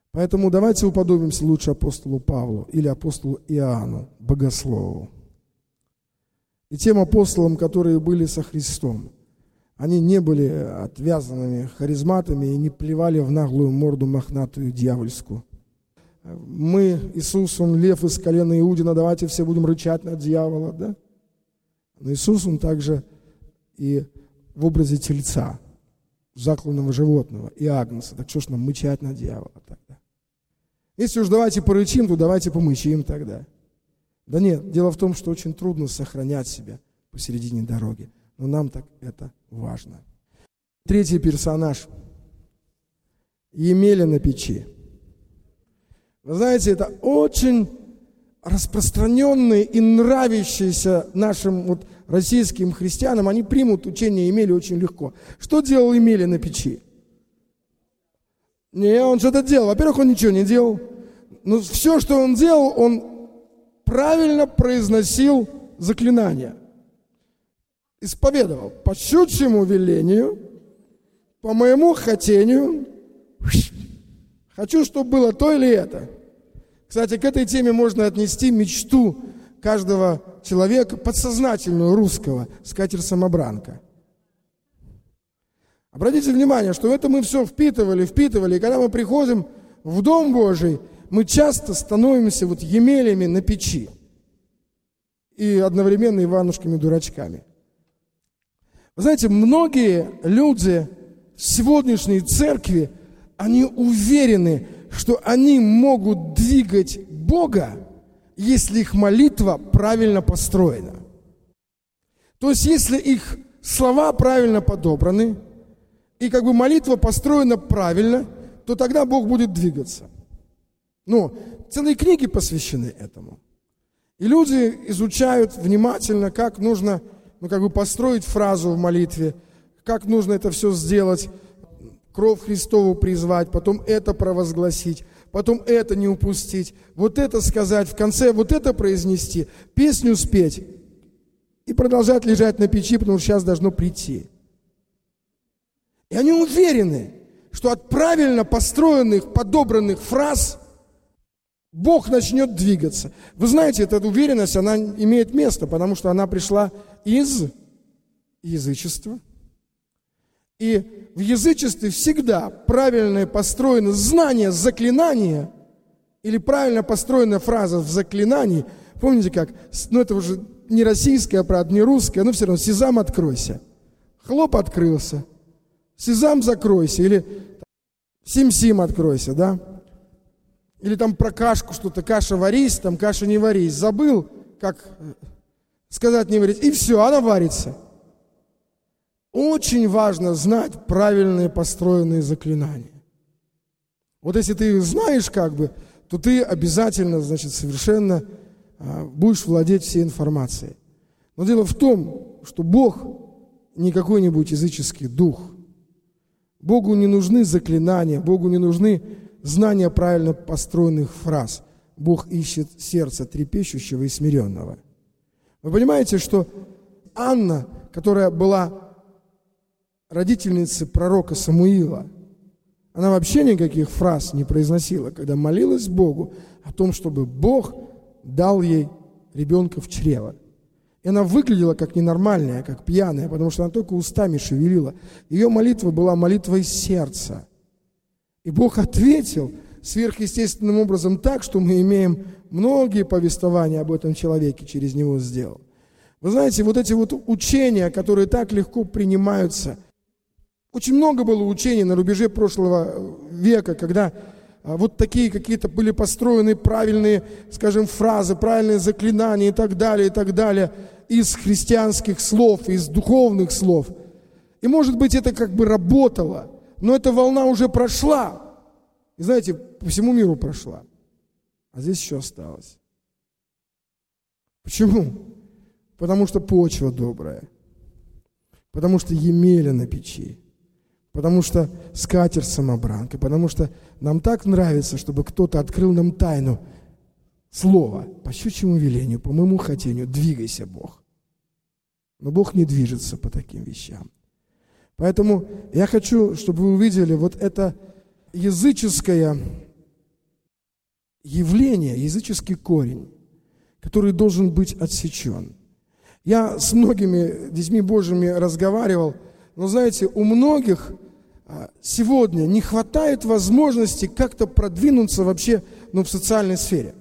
Поэтому давайте уподобимся лучше апостолу Павлу или апостолу Иоанну, богослову. И тем апостолам, которые были со Христом. Они не были отвязанными харизматами и не плевали в наглую морду мохнатую дьявольскую. Мы, Иисус, Он лев из колена Иудина, давайте все будем рычать на дьявола, да? Но Иисус, Он также и в образе тельца, закланного животного и агнца. Так что ж нам мычать на дьявола тогда? Если уж давайте порычим, то давайте помычим тогда. Да нет, дело в том, что очень трудно сохранять себя посередине дороги. Но нам так это важно. Третий персонаж. Емеля на печи. Вы знаете, это очень распространенные и нравящиеся нашим вот российским христианам. Они примут учение Емели очень легко. Что делал Емеля на печи? Не, он что-то делал. Во-первых, он ничего не делал. Но все, что он делал, он правильно произносил заклинания. Исповедовал по щучьему велению, по моему хотению. Хочу, чтобы было то или это. Кстати, к этой теме можно отнести мечту каждого человека, подсознательную русского, скатерть-самобранка. Обратите внимание, что это мы все впитывали, и когда мы приходим в Дом Божий, мы часто становимся вот Емелями на печи и одновременно Иванушками-дурачками. Вы знаете, многие люди в сегодняшней церкви, они уверены, что они могут двигать Бога, если их молитва правильно построена. То есть, если их слова правильно подобраны, и как бы молитва построена правильно, то тогда Бог будет двигаться. Ну, целые книги посвящены этому. И люди изучают внимательно, как нужно, построить фразу в молитве, как нужно это все сделать, кровь Христову призвать, потом это провозгласить, потом это не упустить, вот это сказать, в конце вот это произнести, песню спеть и продолжать лежать на печи, потому что сейчас должно прийти. И они уверены, что от правильно построенных, подобранных фраз Бог начнет двигаться. Вы знаете, эта уверенность, она имеет место, потому что она пришла из язычества. И в язычестве всегда правильно построено знание заклинания или правильно построена фраза в заклинании. Помните как? Это уже не российская, правда, не русская, но все равно «Сезам, откройся». Хлоп, открылся. «Сезам, закройся». Или «Сим-сим, откройся», да? Или там про кашку что-то, каша варись, там каша не варись. Забыл, как сказать не варись, и все, она варится. Очень важно знать правильные построенные заклинания. Вот если ты знаешь то ты обязательно, совершенно будешь владеть всей информацией. Но дело в том, что Бог не какой-нибудь языческий дух. Богу не нужны заклинания, Богу не нужны знание правильно построенных фраз. Бог ищет сердце трепещущего и смиренного. Вы понимаете, что Анна, которая была родительницей пророка Самуила, она вообще никаких фраз не произносила, когда молилась Богу о том, чтобы Бог дал ей ребенка в чрево. И она выглядела как ненормальная, как пьяная, потому что она только устами шевелила. Ее молитва была молитвой сердца. И Бог ответил сверхъестественным образом так, что мы имеем многие повествования об этом человеке, через него сделал. Вы знаете, вот эти вот учения, которые так легко принимаются, очень много было учений на рубеже прошлого века, когда вот такие какие-то были построены правильные, фразы, правильные заклинания и так далее, из христианских слов, из духовных слов. И, может быть, это работало, но эта волна уже прошла. И знаете, по всему миру прошла. А здесь еще осталось. Почему? Потому что почва добрая. Потому что Емеля на печи. Потому что скатерть-самобранка. Потому что нам так нравится, чтобы кто-то открыл нам тайну слова. По щучьему велению, по моему хотению, двигайся, Бог. Но Бог не движется по таким вещам. Поэтому я хочу, чтобы вы увидели вот это языческое явление, языческий корень, который должен быть отсечен. Я с многими детьми Божьими разговаривал, но знаете, у многих сегодня не хватает возможности как-то продвинуться вообще в социальной сфере.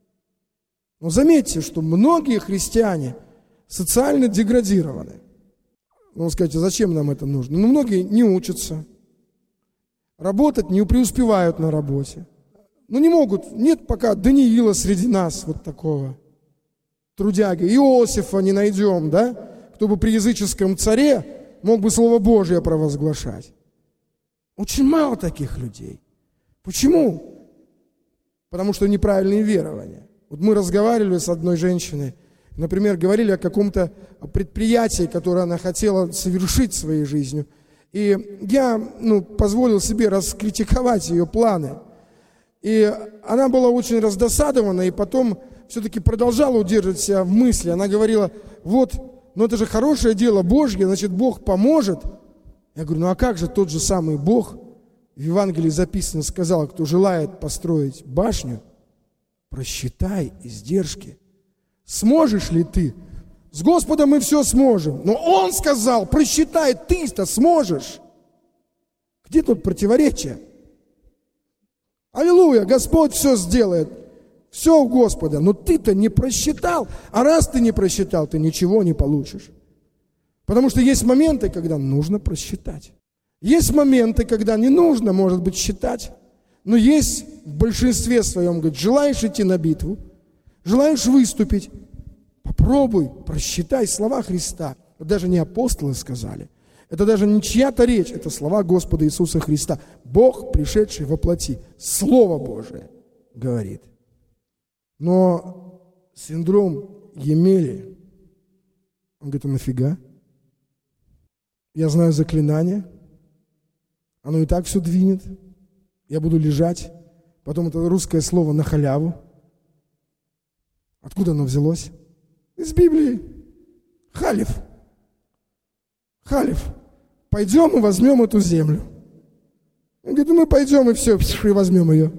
Но заметьте, что многие христиане социально деградированы. Ну, скажите, зачем нам это нужно? Многие не учатся, работать не преуспевают на работе. Не могут, нет пока Даниила среди нас вот такого трудяги. Иосифа не найдем, да? Кто бы при языческом царе мог бы Слово Божие провозглашать. Очень мало таких людей. Почему? Потому что неправильные верования. Вот мы разговаривали с одной женщиной, например, говорили о каком-то предприятии, которое она хотела совершить в своей жизни. И я позволил себе раскритиковать ее планы. И она была очень раздосадована, и потом все-таки продолжала удерживать себя в мысли. Она говорила, это же хорошее дело Божье, значит, Бог поможет. Я говорю, а как же тот же самый Бог, в Евангелии записано, сказал, кто желает построить башню, просчитай издержки. Сможешь ли ты? С Господом мы все сможем. Но Он сказал, просчитай, ты-то сможешь. Где тут противоречие? Аллилуйя, Господь все сделает. Все у Господа. Но ты-то не просчитал. А раз ты не просчитал, ты ничего не получишь. Потому что есть моменты, когда нужно просчитать. Есть моменты, когда не нужно, может быть, считать. Но есть в большинстве своем, говорит, желаешь идти на битву, желаешь выступить, попробуй, просчитай слова Христа. Это даже не апостолы сказали. Это даже не чья-то речь, это слова Господа Иисуса Христа. Бог, пришедший во плоти, Слово Божие говорит. Но синдром Емели, он говорит, а нафига? Я знаю заклинание, оно и так все двинет. Я буду лежать. Потом это русское слово на халяву. Откуда оно взялось? Из Библии. Халев. Халев. Пойдем и возьмем эту землю. Он говорит, мы пойдем и все, и возьмем ее.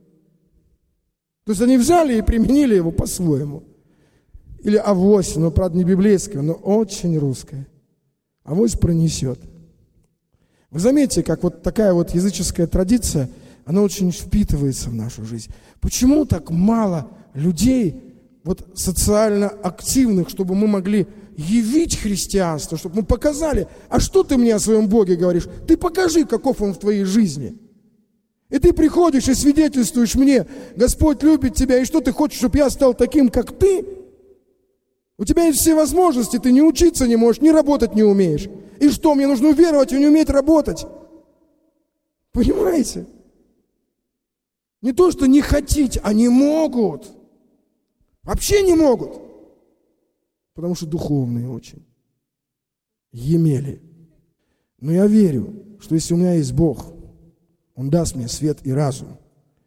То есть они взяли и применили его по-своему. Или авось, но, правда, не библейское, но очень русское. Авось пронесет. Вы заметите, как вот такая вот языческая традиция, она очень впитывается в нашу жизнь. Почему так мало людей, вот социально активных, чтобы мы могли явить христианство, чтобы мы показали, а что ты мне о своем Боге говоришь? Ты покажи, каков Он в твоей жизни. И ты приходишь и свидетельствуешь мне, Господь любит тебя, и что ты хочешь, чтобы я стал таким, как ты? У тебя есть все возможности, ты не учиться не можешь, не работать не умеешь. И что, мне нужно уверовать и не уметь работать? Понимаете? Не то, что не хотите, а не могут. Вообще не могут. Потому что духовные очень. Емели. Но я верю, что если у меня есть Бог, Он даст мне свет и разум.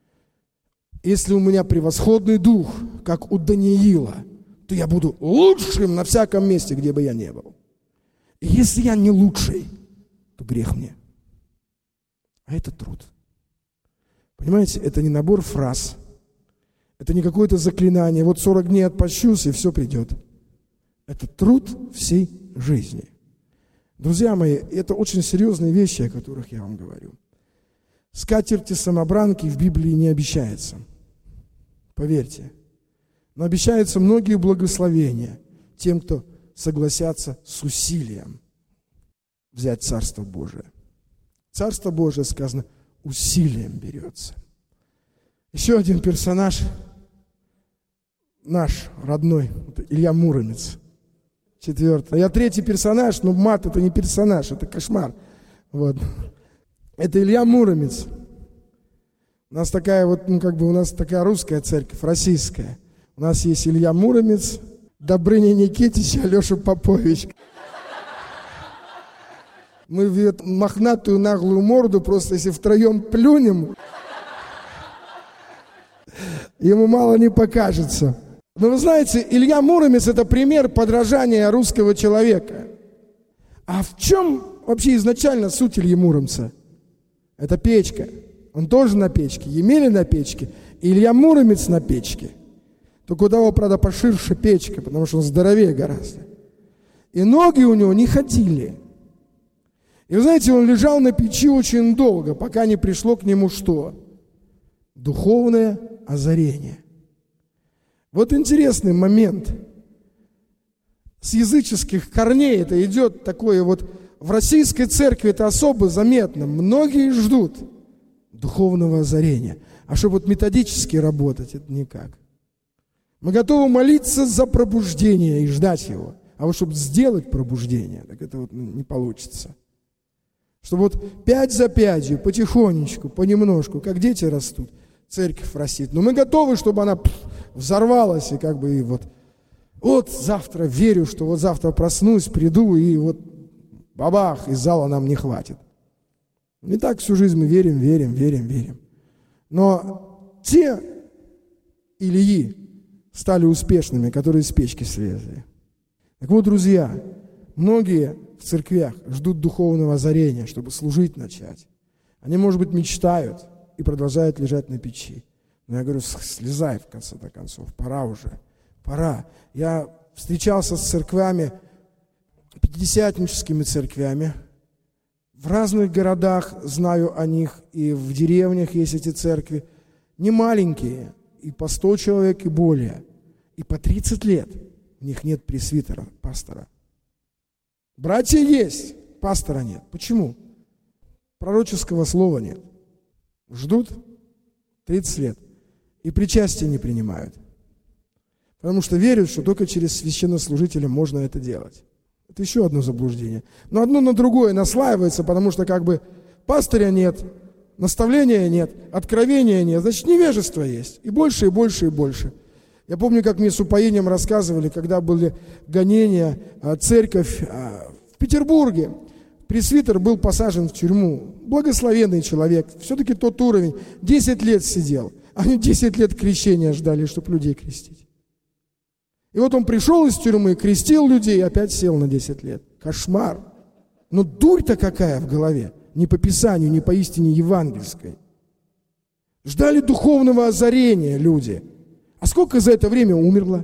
Если у меня превосходный дух, как у Даниила, то я буду лучшим на всяком месте, где бы я ни был. И если я не лучший, то грех мне. А это труд. Понимаете, это не набор фраз. Это не какое-то заклинание. Вот 40 дней отпощусь, и все придет. Это труд всей жизни. Друзья мои, это очень серьезные вещи, о которых я вам говорю. Скатерти-самобранки в Библии не обещается. Поверьте. Но обещаются многие благословения тем, кто согласятся с усилием взять Царство Божие. Царство Божие, сказано, усилием берется. Еще один персонаж, наш родной, Илья Муромец. 4. Я 3-й персонаж, но мат это не персонаж, это кошмар. Вот. Это Илья Муромец. У нас такая вот, у нас такая русская церковь, российская. У нас есть Илья Муромец, Добрыня Никитич и Алеша Попович. Мы в эту мохнатую наглую морду просто, если втроем плюнем, ему мало не покажется. Но вы знаете, Илья Муромец – это пример подражания русского человека. А в чем вообще изначально суть Ильи Муромца? Это печка. Он тоже на печке, Емеля на печке, и Илья Муромец на печке. Только у того, правда, поширше печка, потому что он здоровее гораздо. И ноги у него не ходили. И вы знаете, он лежал на печи очень долго, пока не пришло к нему что? Духовное озарение. Вот интересный момент. С языческих корней это идет такое вот. В российской церкви это особо заметно. Многие ждут духовного озарения. А чтобы вот методически работать, это никак. Мы готовы молиться за пробуждение и ждать его. А вот чтобы сделать пробуждение, так это вот не получится. Чтобы вот 5 за 5, потихонечку, понемножку, как дети растут, церковь растет. Но мы готовы, чтобы она взорвалась и как бы и вот завтра верю, что вот завтра проснусь, приду и вот бабах, из зала нам не хватит. И так всю жизнь мы верим. Но те Ильи стали успешными, которые с печки слезли. Так вот, друзья, многие в церквях ждут духовного озарения, чтобы служить начать. Они, может быть, мечтают и продолжают лежать на печи. Но я говорю, слезай в конце-то концов, пора уже, пора. Я встречался с церквями, пятидесятническими церквями. В разных городах знаю о них, и в деревнях есть эти церкви. Не маленькие, и по 100 человек и более. И по 30 лет в них нет пресвитера, пастора. Братья есть, пастора нет. Почему? Пророческого слова нет. Ждут 30 лет. И причастие не принимают. Потому что верят, что только через священнослужителя можно это делать. Это еще одно заблуждение. Но одно на другое наслаивается, потому что как бы пастыря нет, наставления нет, откровения нет, значит невежество есть. И больше, и больше, и больше. Я помню, как мне с упоением рассказывали, когда были гонения, церковь в Петербурге. Пресвитер был посажен в тюрьму. Благословенный человек. Все-таки тот уровень. 10 лет сидел. Они 10 лет крещения ждали, чтобы людей крестить. И вот он пришел из тюрьмы, крестил людей и опять сел на 10 лет. Кошмар. Но дурь-то какая в голове. Не по Писанию, не по истине евангельской. Ждали духовного озарения люди. А сколько за это время умерло?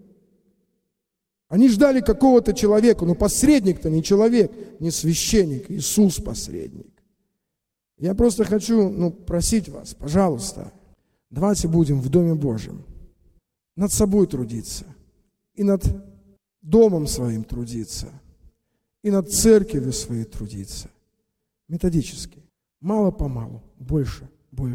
Они ждали какого-то человека, но посредник-то не человек, не священник, Иисус посредник. Я просто хочу просить вас, пожалуйста, давайте будем в Доме Божьем над собой трудиться, и над домом своим трудиться, и над церковью своей трудиться. Методически, мало-помалу, больше.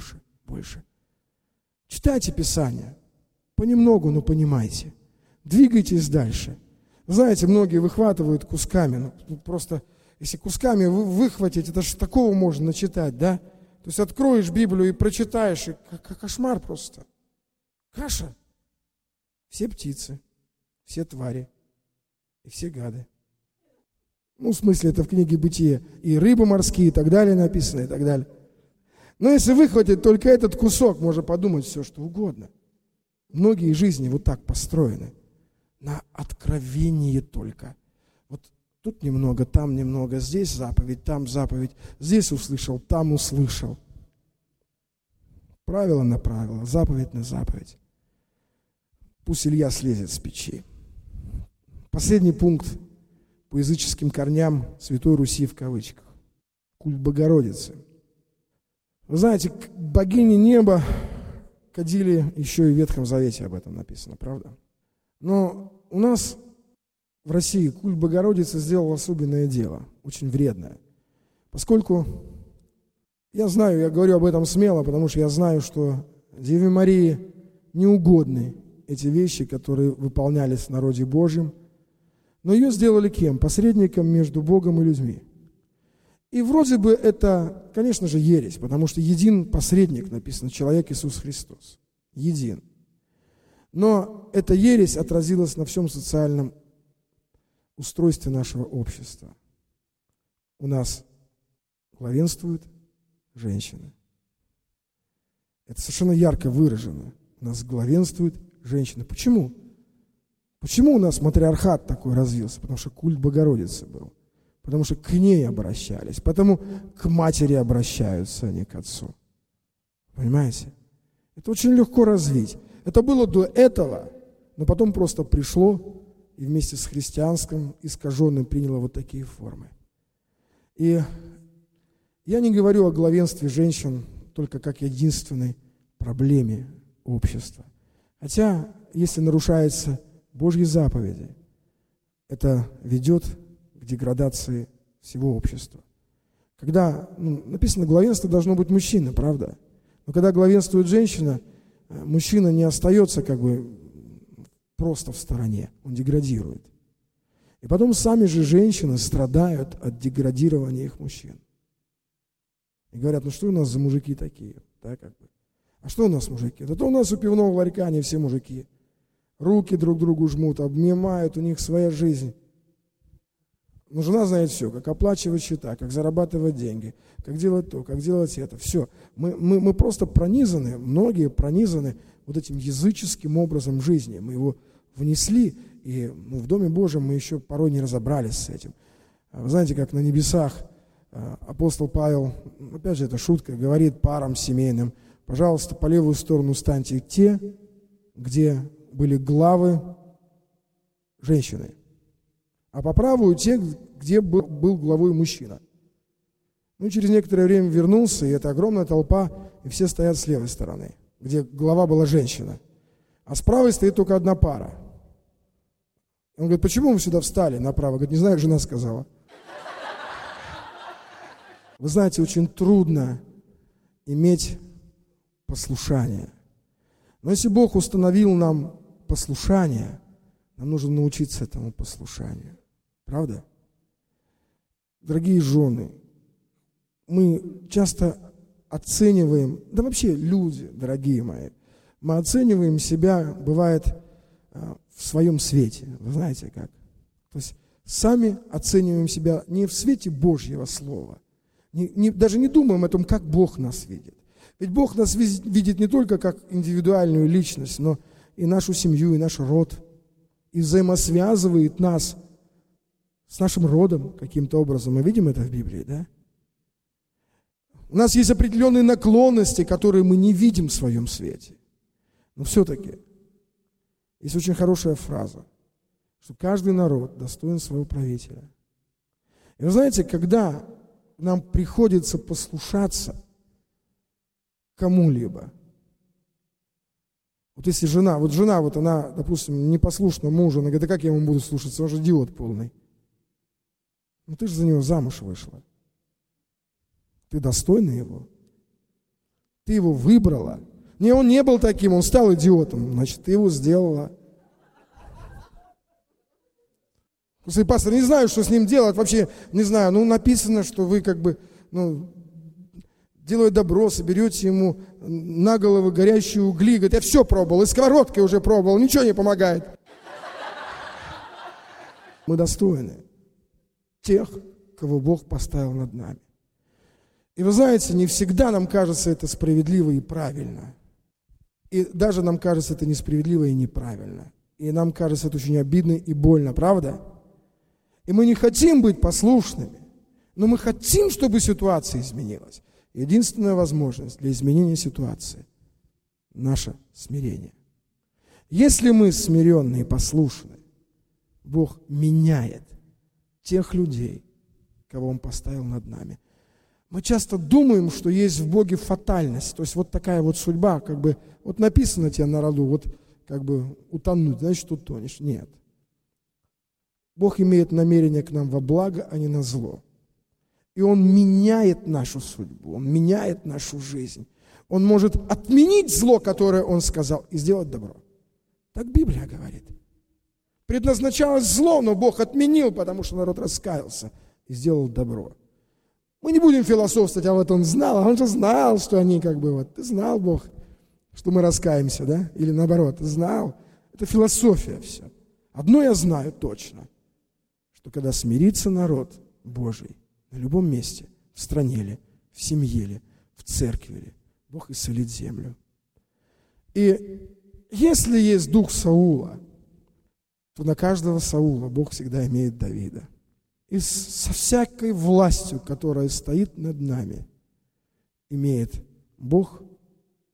Читайте Писание, понемногу, но понимайте. Двигайтесь дальше. Знаете, многие выхватывают кусками. Просто, если кусками выхватить, это же такого можно начитать, да? То есть откроешь Библию и прочитаешь, и кошмар просто. Каша. Все птицы, все твари и все гады. В смысле, это в книге «Бытие». И рыбы морские, и так далее написано, и так далее. Но если выхватить только этот кусок, можно подумать все, что угодно. Многие жизни вот так построены. На откровении только. Вот тут немного, там немного, здесь заповедь, там заповедь, здесь услышал, там услышал. Правило на правило, заповедь на заповедь. Пусть Илья слезет с печи. Последний пункт по языческим корням Святой Руси в кавычках. Культ Богородицы. Вы знаете, к богине неба кадили еще и в Ветхом Завете, об этом написано, правда? Но у нас в России культ Богородицы сделал особенное дело, очень вредное. Поскольку я знаю, я говорю об этом смело, потому что я знаю, что Деве Марии неугодны эти вещи, которые выполнялись в народе Божьем. Но ее сделали кем? Посредником между Богом и людьми. И вроде бы это, конечно же, ересь, потому что един посредник, написано, человек Иисус Христос. Един. Но эта ересь отразилась на всем социальном устройстве нашего общества. У нас главенствуют женщины. Это совершенно ярко выражено. У нас главенствуют женщины. Почему? Почему у нас матриархат такой развился? Потому что культ Богородицы был. Потому что к ней обращались. Потому к матери обращаются, а не к отцу. Понимаете? Это очень легко развить. Это было до этого, но потом просто пришло и вместе с христианским искаженным приняло вот такие формы. И я не говорю о главенстве женщин только как единственной проблеме общества. Хотя, если нарушаются Божьи заповеди, это ведет к деградации всего общества. Когда написано, главенство должно быть мужчина, правда? Но когда главенствует женщина, мужчина не остается как бы просто в стороне, он деградирует. И потом сами же женщины страдают от деградирования их мужчин. И говорят, что у нас за мужики такие? Да, как бы. А что у нас мужики? Да то у нас у пивного ларька они все мужики. Руки друг другу жмут, обнимают, у них своя жизнь. Но жена знает все, как оплачивать счета, как зарабатывать деньги, как делать то, как делать это. Все. Мы просто пронизаны, многие пронизаны вот этим языческим образом жизни. Мы его внесли, и в Доме Божьем мы еще порой не разобрались с этим. Вы знаете, как на небесах апостол Павел, опять же, это шутка, говорит парам семейным, пожалуйста, по левую сторону станьте те, где были главы женщины, а по правую те, где был главой мужчина. Через некоторое время вернулся, и это огромная толпа, и все стоят с левой стороны, где глава была женщина. А с правой стоит только одна пара. Он говорит, почему вы сюда встали направо? Говорит, не знаю, как жена сказала. Вы знаете, очень трудно иметь послушание. Но если Бог установил нам послушание, нам нужно научиться этому послушанию. Правда? Дорогие жены, мы часто оцениваем, да вообще люди, дорогие мои, мы оцениваем себя, бывает, в своем свете. Вы знаете как? То есть сами оцениваем себя не в свете Божьего Слова, даже не думаем о том, как Бог нас видит. Ведь Бог нас видит не только как индивидуальную личность, но и нашу семью, и наш род. И взаимосвязывает нас с нашим родом каким-то образом. Мы видим это в Библии, да? У нас есть определенные наклонности, которые мы не видим в своем свете. Но все-таки есть очень хорошая фраза, что каждый народ достоин своего правителя. И вы знаете, когда нам приходится послушаться кому-либо, вот если жена, она, допустим, непослушна мужу, она говорит, а как я ему буду слушаться, он же идиот полный. Ты же за него замуж вышла. Ты достойна его. Ты его выбрала. Не, он не был таким, он стал идиотом. Значит, ты его сделала. Слушай, пастор, не знаю, что с ним делать. Вообще, не знаю. Написано, что вы делая добро, соберете ему на голову горящие угли. Говорит, я все пробовал, и сковородкой уже пробовал, ничего не помогает. Мы достойны тех, кого Бог поставил над нами. И вы знаете, не всегда нам кажется это справедливо и правильно. И даже нам кажется это несправедливо и неправильно. И нам кажется это очень обидно и больно, правда? И мы не хотим быть послушными, но мы хотим, чтобы ситуация изменилась. Единственная возможность для изменения ситуации – наше смирение. Если мы смиренные и послушны, Бог меняет тех людей, кого Он поставил над нами. Мы часто думаем, что есть в Боге фатальность, то есть вот такая вот судьба, вот написано тебе на роду, утонуть, значит утонешь. Нет. Бог имеет намерение к нам во благо, а не на зло. И Он меняет нашу судьбу, Он меняет нашу жизнь. Он может отменить зло, которое Он сказал, и сделать добро. Так Библия говорит. Предназначалось зло, но Бог отменил, потому что народ раскаялся и сделал добро. Мы не будем философствовать, а вот он знал, а он же знал, что они ты знал, Бог, что мы раскаемся, да? Или наоборот, знал. Это философия все. Одно я знаю точно, что когда смирится народ Божий на любом месте, в стране ли, в семье ли, в церкви ли, Бог исцелит землю. И если есть дух Саула, то на каждого Саула Бог всегда имеет Давида. И со всякой властью, которая стоит над нами, имеет Бог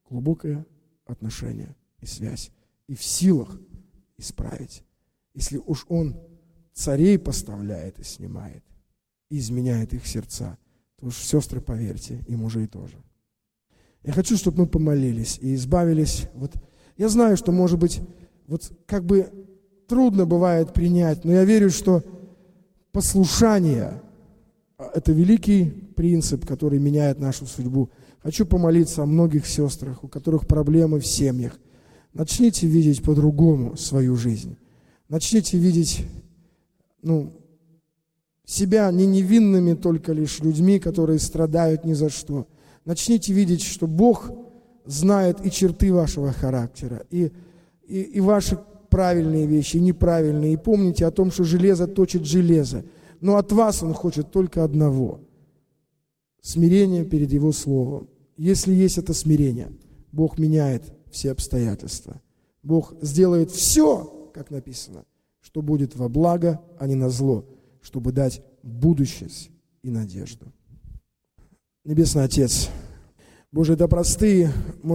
глубокое отношение и связь, и в силах исправить. Если уж Он царей поставляет и снимает, и изменяет их сердца, то уж, сестры, поверьте, и мужей тоже. Я хочу, чтобы мы помолились и избавились. Я знаю, что, может быть, трудно бывает принять, но я верю, что послушание – это великий принцип, который меняет нашу судьбу. Хочу помолиться о многих сестрах, у которых проблемы в семьях. Начните видеть по-другому свою жизнь. Начните видеть себя не невинными только лишь людьми, которые страдают ни за что. Начните видеть, что Бог знает и черты вашего характера, и ваши правильные вещи, и неправильные. И помните о том, что железо точит железо. Но от вас Он хочет только одного – смирение перед Его Словом. Если есть это смирение, Бог меняет все обстоятельства. Бог сделает все, как написано, что будет во благо, а не на зло, чтобы дать будущность и надежду. Небесный Отец, Боже, это простые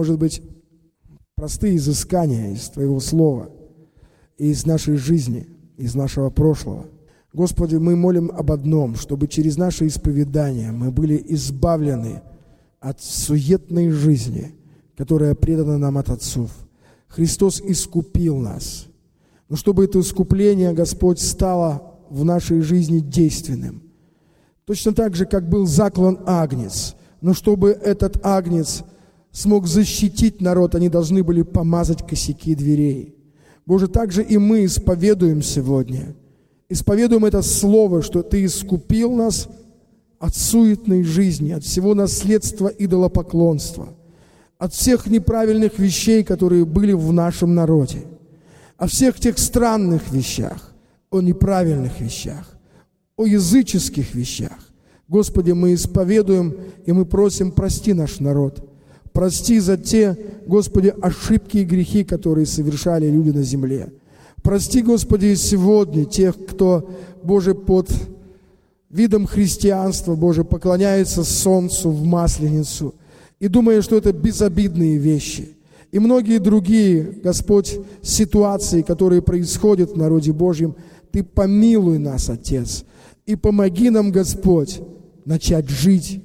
изыскания из Твоего Слова, из нашей жизни, из нашего прошлого. Господи, мы молим об одном, чтобы через наше исповедание мы были избавлены от суетной жизни, которая предана нам от отцов. Христос искупил нас. Но чтобы это искупление, Господь, стало в нашей жизни действенным. Точно так же, как был заклан агнец. Но чтобы этот агнец смог защитить народ, они должны были помазать косяки дверей. Боже, также и мы исповедуем сегодня. Исповедуем это слово, что Ты искупил нас от суетной жизни, от всего наследства идолопоклонства, от всех неправильных вещей, которые были в нашем народе, о всех тех странных вещах, о неправильных вещах, о языческих вещах. Господи, мы исповедуем и мы просим, прости наш народ. Прости за те, Господи, ошибки и грехи, которые совершали люди на земле. Прости, Господи, сегодня тех, кто, Боже, под видом христианства, Боже, поклоняется солнцу в Масленицу и думая, что это безобидные вещи. И многие другие, Господь, ситуации, которые происходят в народе Божьем, Ты помилуй нас, Отец, и помоги нам, Господь, начать жить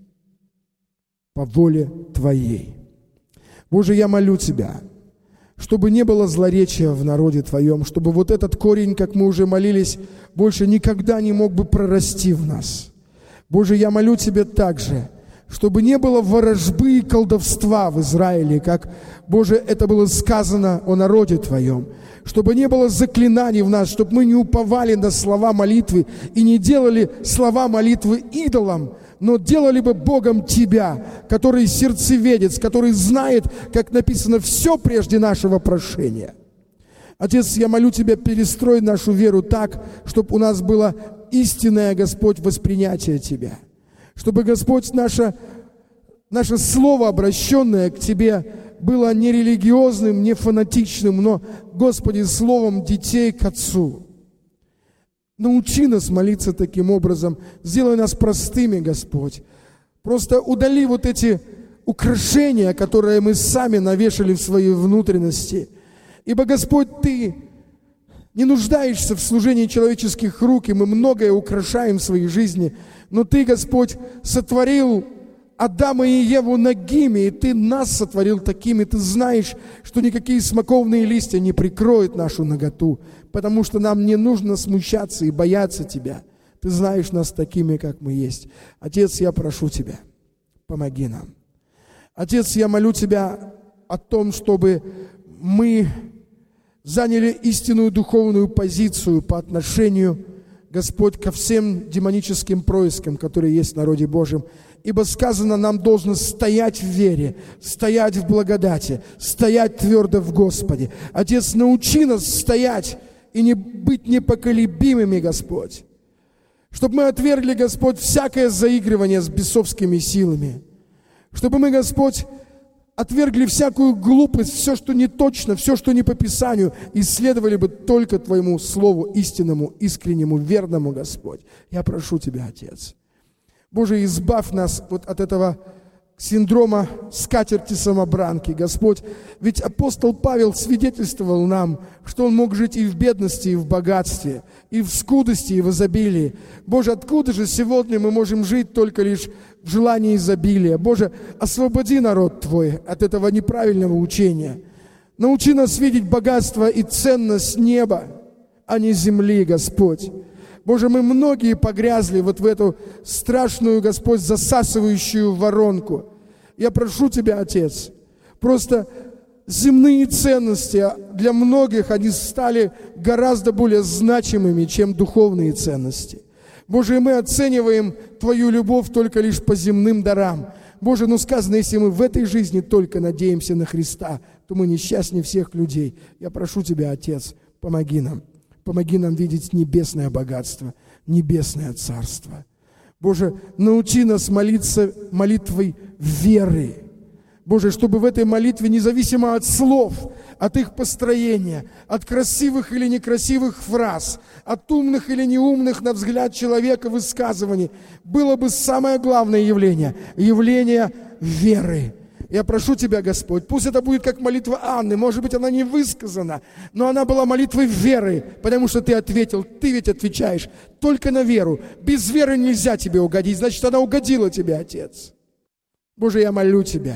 по воле Твоей. Боже, я молю Тебя, чтобы не было злоречия в народе Твоем, чтобы вот этот корень, как мы уже молились, больше никогда не мог бы прорасти в нас. Боже, я молю Тебя также, чтобы не было ворожбы и колдовства в Израиле, как, Боже, это было сказано о народе Твоем, чтобы не было заклинаний в нас, чтобы мы не уповали на слова молитвы и не делали слова молитвы идолом, но делали бы Богом Тебя, который сердцеведец, который знает, как написано, все прежде нашего прошения. Отец, я молю Тебя, перестрой нашу веру так, чтобы у нас было истинное, Господь, воспринятие Тебя. Чтобы, Господь, наше слово, обращенное к Тебе, было не религиозным, не фанатичным, но, Господи, словом детей к Отцу. Научи нас молиться таким образом. Сделай нас простыми, Господь. Просто удали вот эти украшения, которые мы сами навешали в своей внутренности. Ибо, Господь, Ты не нуждаешься в служении человеческих рук, и мы многое украшаем в своей жизни. Но Ты, Господь, сотворил Адама и Еву нагими, и Ты нас сотворил такими. Ты знаешь, что никакие смоковные листья не прикроют нашу наготу, потому что нам не нужно смущаться и бояться Тебя. Ты знаешь нас такими, как мы есть. Отец, я прошу Тебя, помоги нам. Отец, я молю Тебя о том, чтобы мы заняли истинную духовную позицию по отношению, Господь, ко всем демоническим проискам, которые есть в народе Божьем. Ибо сказано, нам должно стоять в вере, стоять в благодати, стоять твердо в Господе. Отец, научи нас стоять и не быть непоколебимыми, Господь. Чтобы мы отвергли, Господь, всякое заигрывание с бесовскими силами. Чтобы мы, Господь, отвергли всякую глупость, все, что не точно, все, что не по Писанию, и следовали бы только Твоему Слову истинному, искреннему, верному, Господь. Я прошу Тебя, Отец. Боже, избавь нас вот от этого синдрома скатерти-самобранки, Господь. Ведь апостол Павел свидетельствовал нам, что он мог жить и в бедности, и в богатстве, и в скудости, и в изобилии. Боже, откуда же сегодня мы можем жить только лишь в желании изобилия? Боже, освободи народ Твой от этого неправильного учения. Научи нас видеть богатство и ценность неба, а не земли, Господь. Боже, мы многие погрязли вот в эту страшную, Господь, засасывающую воронку. Я прошу Тебя, Отец, просто земные ценности для многих, они стали гораздо более значимыми, чем духовные ценности. Боже, и мы оцениваем Твою любовь только лишь по земным дарам. Боже, ну сказано, если мы в этой жизни только надеемся на Христа, то мы несчастнее всех людей. Я прошу Тебя, Отец, помоги нам. Помоги нам видеть небесное богатство, небесное царство. Боже, научи нас молиться молитвой веры. Боже, чтобы в этой молитве, независимо от слов, от их построения, от красивых или некрасивых фраз, от умных или неумных, на взгляд человека, высказываний, было бы самое главное явление – явление веры. Я прошу Тебя, Господь, пусть это будет как молитва Анны, может быть, она не высказана, но она была молитвой веры, потому что Ты ответил, Ты ведь отвечаешь только на веру. Без веры нельзя Тебе угодить, значит, она угодила Тебе, Отец. Боже, я молю Тебя,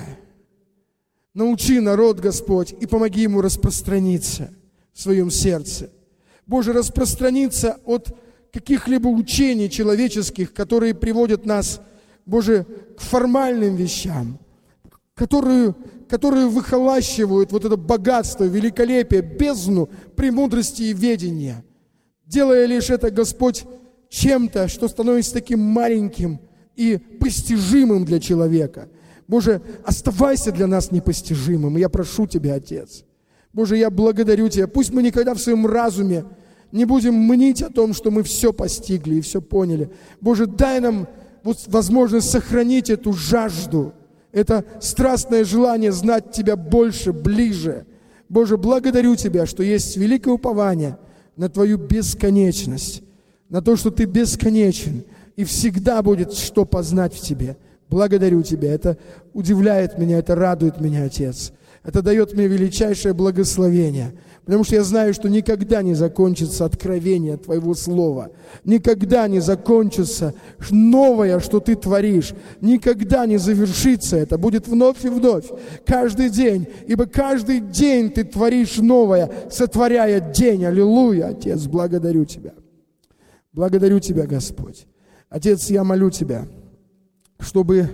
научи народ, Господь, и помоги ему распространиться в своем сердце. Боже, распространиться от каких-либо учений человеческих, которые приводят нас, Боже, к формальным вещам, которые выхолащивают вот это богатство, великолепие, бездну премудрости и ведения, делая лишь это, Господь, чем-то, что становится таким маленьким и постижимым для человека. Боже, оставайся для нас непостижимым, и я прошу Тебя, Отец. Боже, я благодарю Тебя. Пусть мы никогда в своем разуме не будем мнить о том, что мы все постигли и все поняли. Боже, дай нам возможность сохранить эту жажду, это страстное желание знать Тебя больше, ближе. Боже, благодарю Тебя, что есть великое упование на Твою бесконечность, на то, что Ты бесконечен, и всегда будет что познать в Тебе. Благодарю Тебя. Это удивляет меня, это радует меня, Отец. Это дает мне величайшее благословение, потому что я знаю, что никогда не закончится откровение Твоего Слова, никогда не закончится новое, что Ты творишь, никогда не завершится это, будет вновь и вновь, каждый день, ибо каждый день Ты творишь новое, сотворяя день. Аллилуйя, Отец, благодарю Тебя. Благодарю Тебя, Господь. Отец, я молю Тебя, чтобы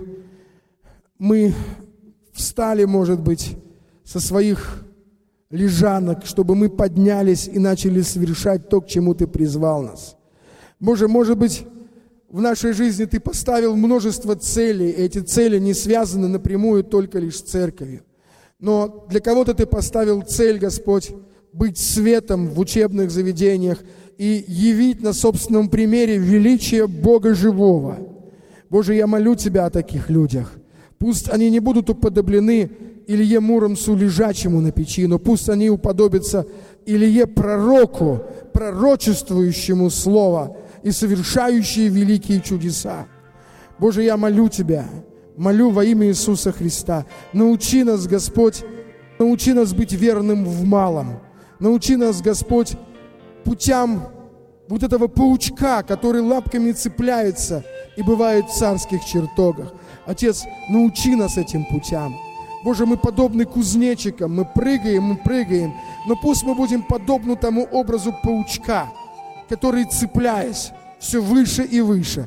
мы встали, может быть, со своих лежанок, чтобы мы поднялись и начали совершать то, к чему Ты призвал нас. Боже, может быть, в нашей жизни Ты поставил множество целей, и эти цели не связаны напрямую только лишь с церковью. Но для кого-то Ты поставил цель, Господь, быть светом в учебных заведениях и явить на собственном примере величие Бога живого. Боже, я молю Тебя о таких людях. Пусть они не будут уподоблены Илье Муромцу, лежачему на печи, но пусть они уподобятся Илье пророку, пророчествующему Слово и совершающие великие чудеса. Боже, я молю Тебя, молю во имя Иисуса Христа, научи нас, Господь, научи нас быть верным в малом, научи нас, Господь, путям вот этого паучка, который лапками цепляется и бывает в царских чертогах. Отец, научи нас этим путям. Боже, мы подобны кузнечикам, мы прыгаем, но пусть мы будем подобны тому образу паучка, который, цепляясь все выше и выше,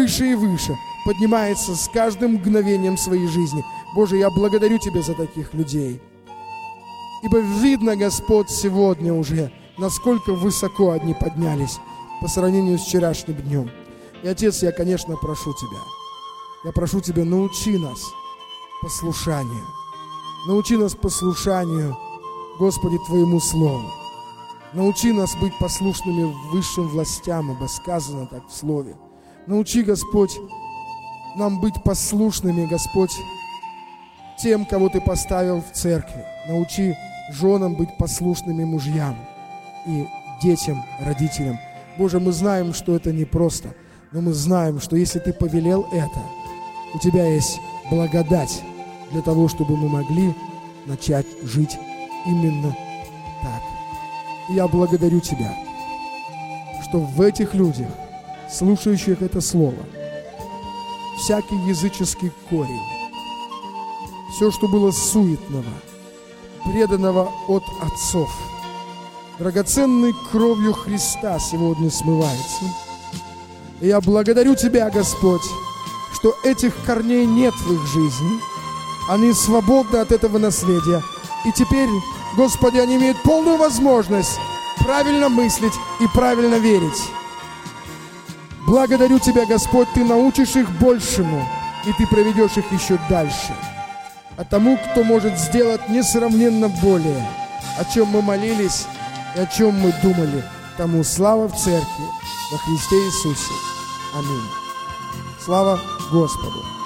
поднимается с каждым мгновением своей жизни. Боже, я благодарю Тебя за таких людей. Ибо видно, Господь, сегодня уже, насколько высоко они поднялись по сравнению с вчерашним днем. И, Отец, я, конечно, прошу Тебя. Я прошу Тебя, научи нас послушанию. Научи нас послушанию, Господи, Твоему Слову. Научи нас быть послушными высшим властям, ибо сказано так в Слове. Научи, Господь, нам быть послушными, Господь, тем, кого Ты поставил в церкви. Научи женам быть послушными мужьям и детям, родителям. Боже, мы знаем, что это непросто, но мы знаем, что если Ты повелел это, у Тебя есть благодать для того, чтобы мы могли начать жить именно так. И я благодарю Тебя, что в этих людях, слушающих это слово, всякий языческий корень, все, что было суетного, преданного от отцов, драгоценной кровью Христа сегодня смывается. И я благодарю Тебя, Господь, что этих корней нет в их жизни. Они свободны от этого наследия. И теперь, Господи, они имеют полную возможность правильно мыслить и правильно верить. Благодарю Тебя, Господь, Ты научишь их большему, и Ты проведешь их еще дальше. А тому, кто может сделать несравненно более, о чем мы молились и о чем мы думали, тому слава в Церкви во Христе Иисусе. Аминь. Слава Господу.